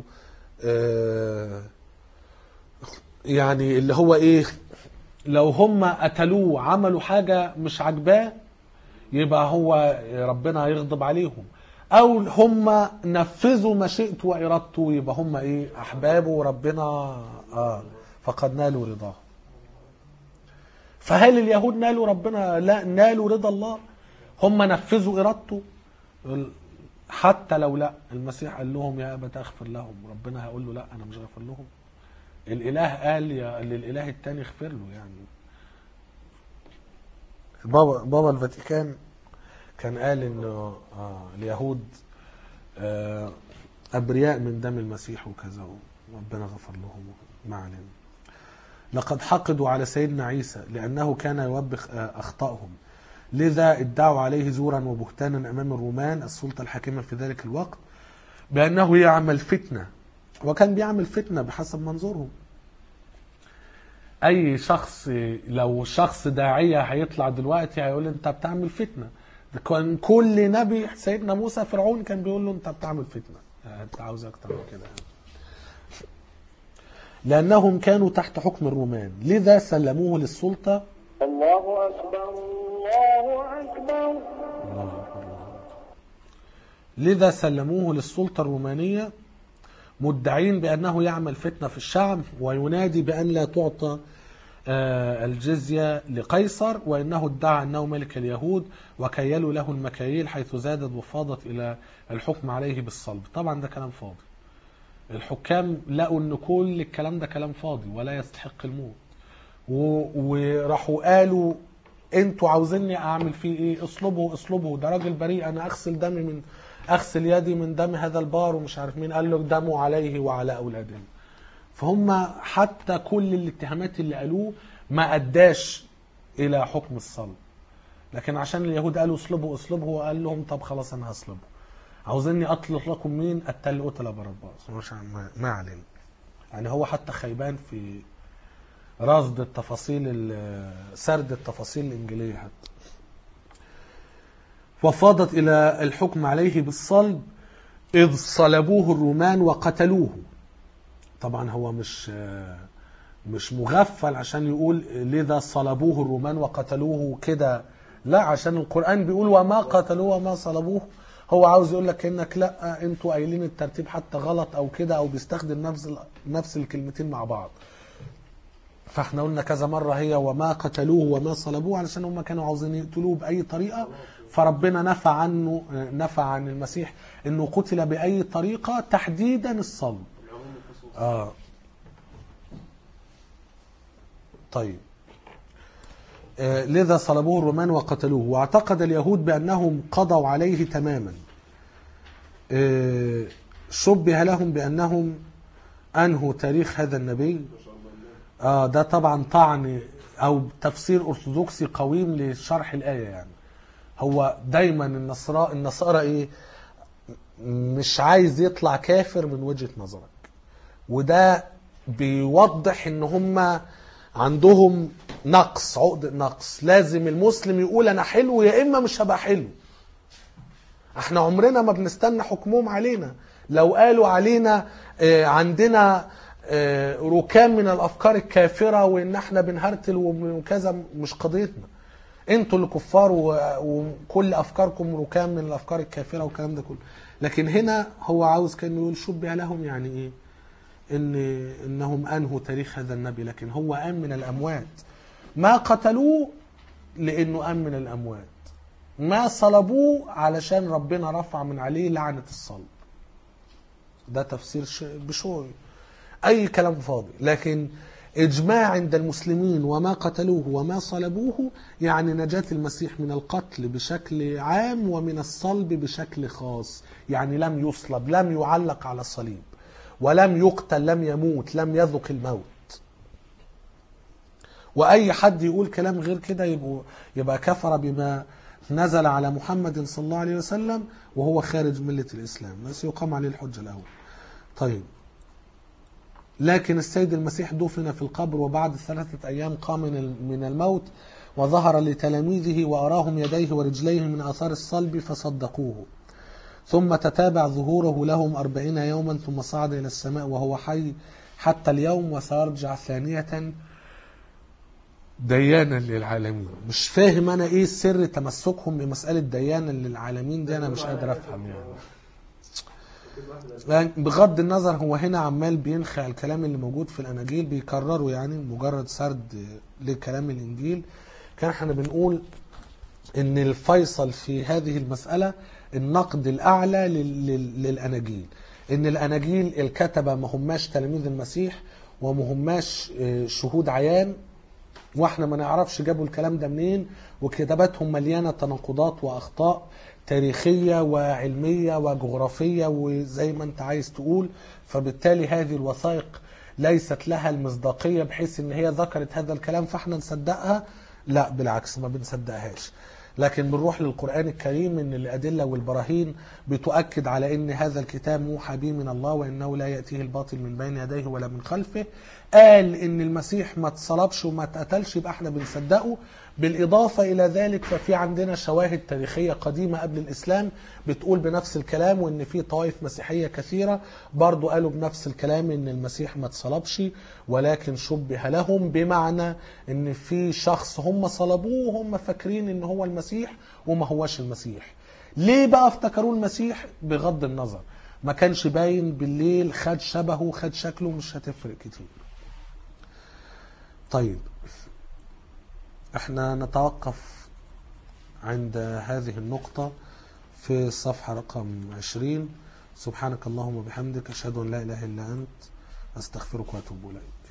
يعني اللي هو إيه، لو هم قتلوه عملوا حاجة مش عجباه يبقى هو ربنا يغضب عليهم، او هم نفذوا مشيئته وارادته يبقى هم ايه، احبابه وربنا اه فقد نالوا رضاه. فهل اليهود نالوا ربنا؟ لا، نالوا رضا الله. هم نفذوا ارادته حتى لو لا. المسيح قال لهم يا ابت اغفر لهم، ربنا هيقول له لا انا مش غفر لهم. الاله قال يا للاله التاني اغفر له. يعني بابا بابا الفاتيكان كان قال انه آه اليهود آه ابرياء من دم المسيح وكذا، وربنا غفر لهم. ما علينا. لقد حقدوا على سيدنا عيسى لانه كان يوبخ آه اخطائهم، لذا ادعوا عليه زورا وبهتانا امام الرومان السلطه الحاكمه في ذلك الوقت بانه يعمل فتنه، وكان بيعمل فتنه بحسب منظورهم. اي شخص لو شخص داعيه هيطلع دلوقتي هيقول انت بتعمل فتنه. كان كل نبي سيدنا موسى فرعون كان بيقول له انت بتعمل فتنه، انت عاوز اكتر من كده. لانهم كانوا تحت حكم الرومان لذا سلموه للسلطه. الله اكبر الله اكبر الله أكبر. لذا سلموه للسلطه الرومانيه مدعين بأنه يعمل فتنة في الشعب، وينادي بأن لا تعطى الجزية لقيصر، وإنه ادعى أنه ملك اليهود، وكيلوا له المكاييل حيث زادت وفاضت إلى الحكم عليه بالصلب. طبعا ده كلام فاضي. الحكام لقوا أن كل الكلام ده كلام فاضي ولا يستحق الموت، وراحوا قالوا انتوا عاوزيني اعمل فيه ايه؟ اصلبه اصلبه، ده راجل بريء، انا اغسل دمي من اغسل يدي من دم هذا البار ومش عارف مين. قال له دمه عليه وعلى اولاده. فهم حتى كل الاتهامات اللي قالوه ما اداش الى حكم الصلب، لكن عشان اليهود قالوا اصلبه اصلبه وقال لهم طب خلاص انا هصلبه. عاوزيني اطلق لكم مين؟ التل قتل بارباس. مش ما علينا. يعني هو حتى خيبان في رصد التفاصيل سرد التفاصيل الانجيليه حتى. وفاضت إلى الحكم عليه بالصلب إذ صلبوه الرومان وقتلوه. طبعا هو مش مش مغفل عشان يقول لذا صلبوه الرومان وقتلوه كده، لا، عشان القرآن بيقول وما قتلوه وما صلبوه. هو عاوز يقول لك انك لا، انتوا قايلين الترتيب حتى غلط او كده، او بيستخدم نفس نفس الكلمتين مع بعض. فاحنا قلنا كذا مرة هي وما قتلوه وما صلبوه علشان هم كانوا عاوزين يقتلوه بأي طريقة، فربنا نفى عنه نفى عن المسيح انه قتل بأي طريقة، تحديدا الصلب. آه. طيب آه لذا صلبوه الرومان وقتلوه، واعتقد اليهود بأنهم قضوا عليه تماما. آه شبه لهم بأنهم أنهوا تاريخ هذا النبي. آه ده طبعا طعن او تفسير ارثوذكسي قويم لشرح الايه. يعني هو دايما النصارى النصارى ايه، مش عايز يطلع كافر من وجهه نظرك، وده بيوضح ان هم عندهم نقص، عقد نقص. لازم المسلم يقول انا حلو يا اما مش هبقى حلو. احنا عمرنا ما بنستنى حكمهم علينا. لو قالوا علينا اه عندنا اه ركام من الافكار الكافرة وان احنا بنهرتل وكذا، مش قضيتنا. انتوا اللي كفار وكل افكاركم ركام من الافكار الكافرة والكلام ده كله. لكن هنا هو عاوز كان يقول شبه لهم، يعني ايه؟ ان انهم انهوا تاريخ هذا النبي، لكن هو قام من الاموات. ما قتلوه لانه قام من الاموات، ما صلبوه علشان ربنا رفع من عليه لعنة الصلب. ده تفسير بشوي، اي كلام فاضي. لكن اجماع عند المسلمين وما قتلوه وما صلبوه، يعني نجاة المسيح من القتل بشكل عام ومن الصلب بشكل خاص. يعني لم يصلب، لم يعلق على الصليب، ولم يقتل، لم يموت، لم يذق الموت. واي حد يقول كلام غير كده يبقى يبقى كفر بما نزل على محمد صلى الله عليه وسلم وهو خارج ملة الإسلام، بس يقام عليه الحجة الأول. طيب، لكن السيد المسيح دفن في القبر، وبعد ثلاثة أيام قام من الموت وظهر لتلاميذه وأراهم يديه ورجليه من آثار الصلب فصدقوه. ثم تتابع ظهوره لهم أربعين يوما، ثم صعد إلى السماء وهو حي حتى اليوم، وسيرجع ثانية ديانا للعالمين. مش فاهم انا ايه سر تمسكهم بمسألة ديانا للعالمين دي، انا مش قادر افهم يعني. بغض النظر هو هنا عمال بينخع الكلام اللي موجود في الاناجيل بيكرره، يعني مجرد سرد لكلام الانجيل. كان احنا بنقول ان الفيصل في هذه المسألة النقد الاعلى للاناجيل، ان الاناجيل الكتبة ما هماش تلاميذ المسيح وما هماش شهود عيان، واحنا ما نعرفش جابوا الكلام ده منين، وكتاباتهم مليانة تناقضات واخطاء تاريخية وعلمية وجغرافية وزي ما انت عايز تقول. فبالتالي هذه الوثائق ليست لها المصداقية بحيث ان هي ذكرت هذا الكلام فاحنا نصدقها. لا بالعكس، ما بنصدقهاش. لكن بنروح للقرآن الكريم ان الأدلة والبراهين بتؤكد على ان هذا الكتاب موحى به من الله وانه لا يأتيه الباطل من بين يديه ولا من خلفه. قال ان المسيح ما اتصلبش وما اتقتلش، يبقى احنا بنصدقه. بالاضافة الى ذلك ففي عندنا شواهد تاريخية قديمة قبل الاسلام بتقول بنفس الكلام، وان في طوائف مسيحية كثيرة برضو قالوا بنفس الكلام ان المسيح ما اتصلبش ولكن شبه لهم، بمعنى ان في شخص هم صلبوه وهم فاكرين ان هو المسيح وما هوش المسيح. ليه بقى افتكروا المسيح؟ بغض النظر ما كانش باين بالليل، خد شبهه خد شكله، مش هتفرق كتير. طيب، احنا نتوقف عند هذه النقطة في الصفحة رقم عشرين. سبحانك اللهم وبحمدك، أشهد أن لا إله إلا أنت، أستغفرك وأتوب إليك.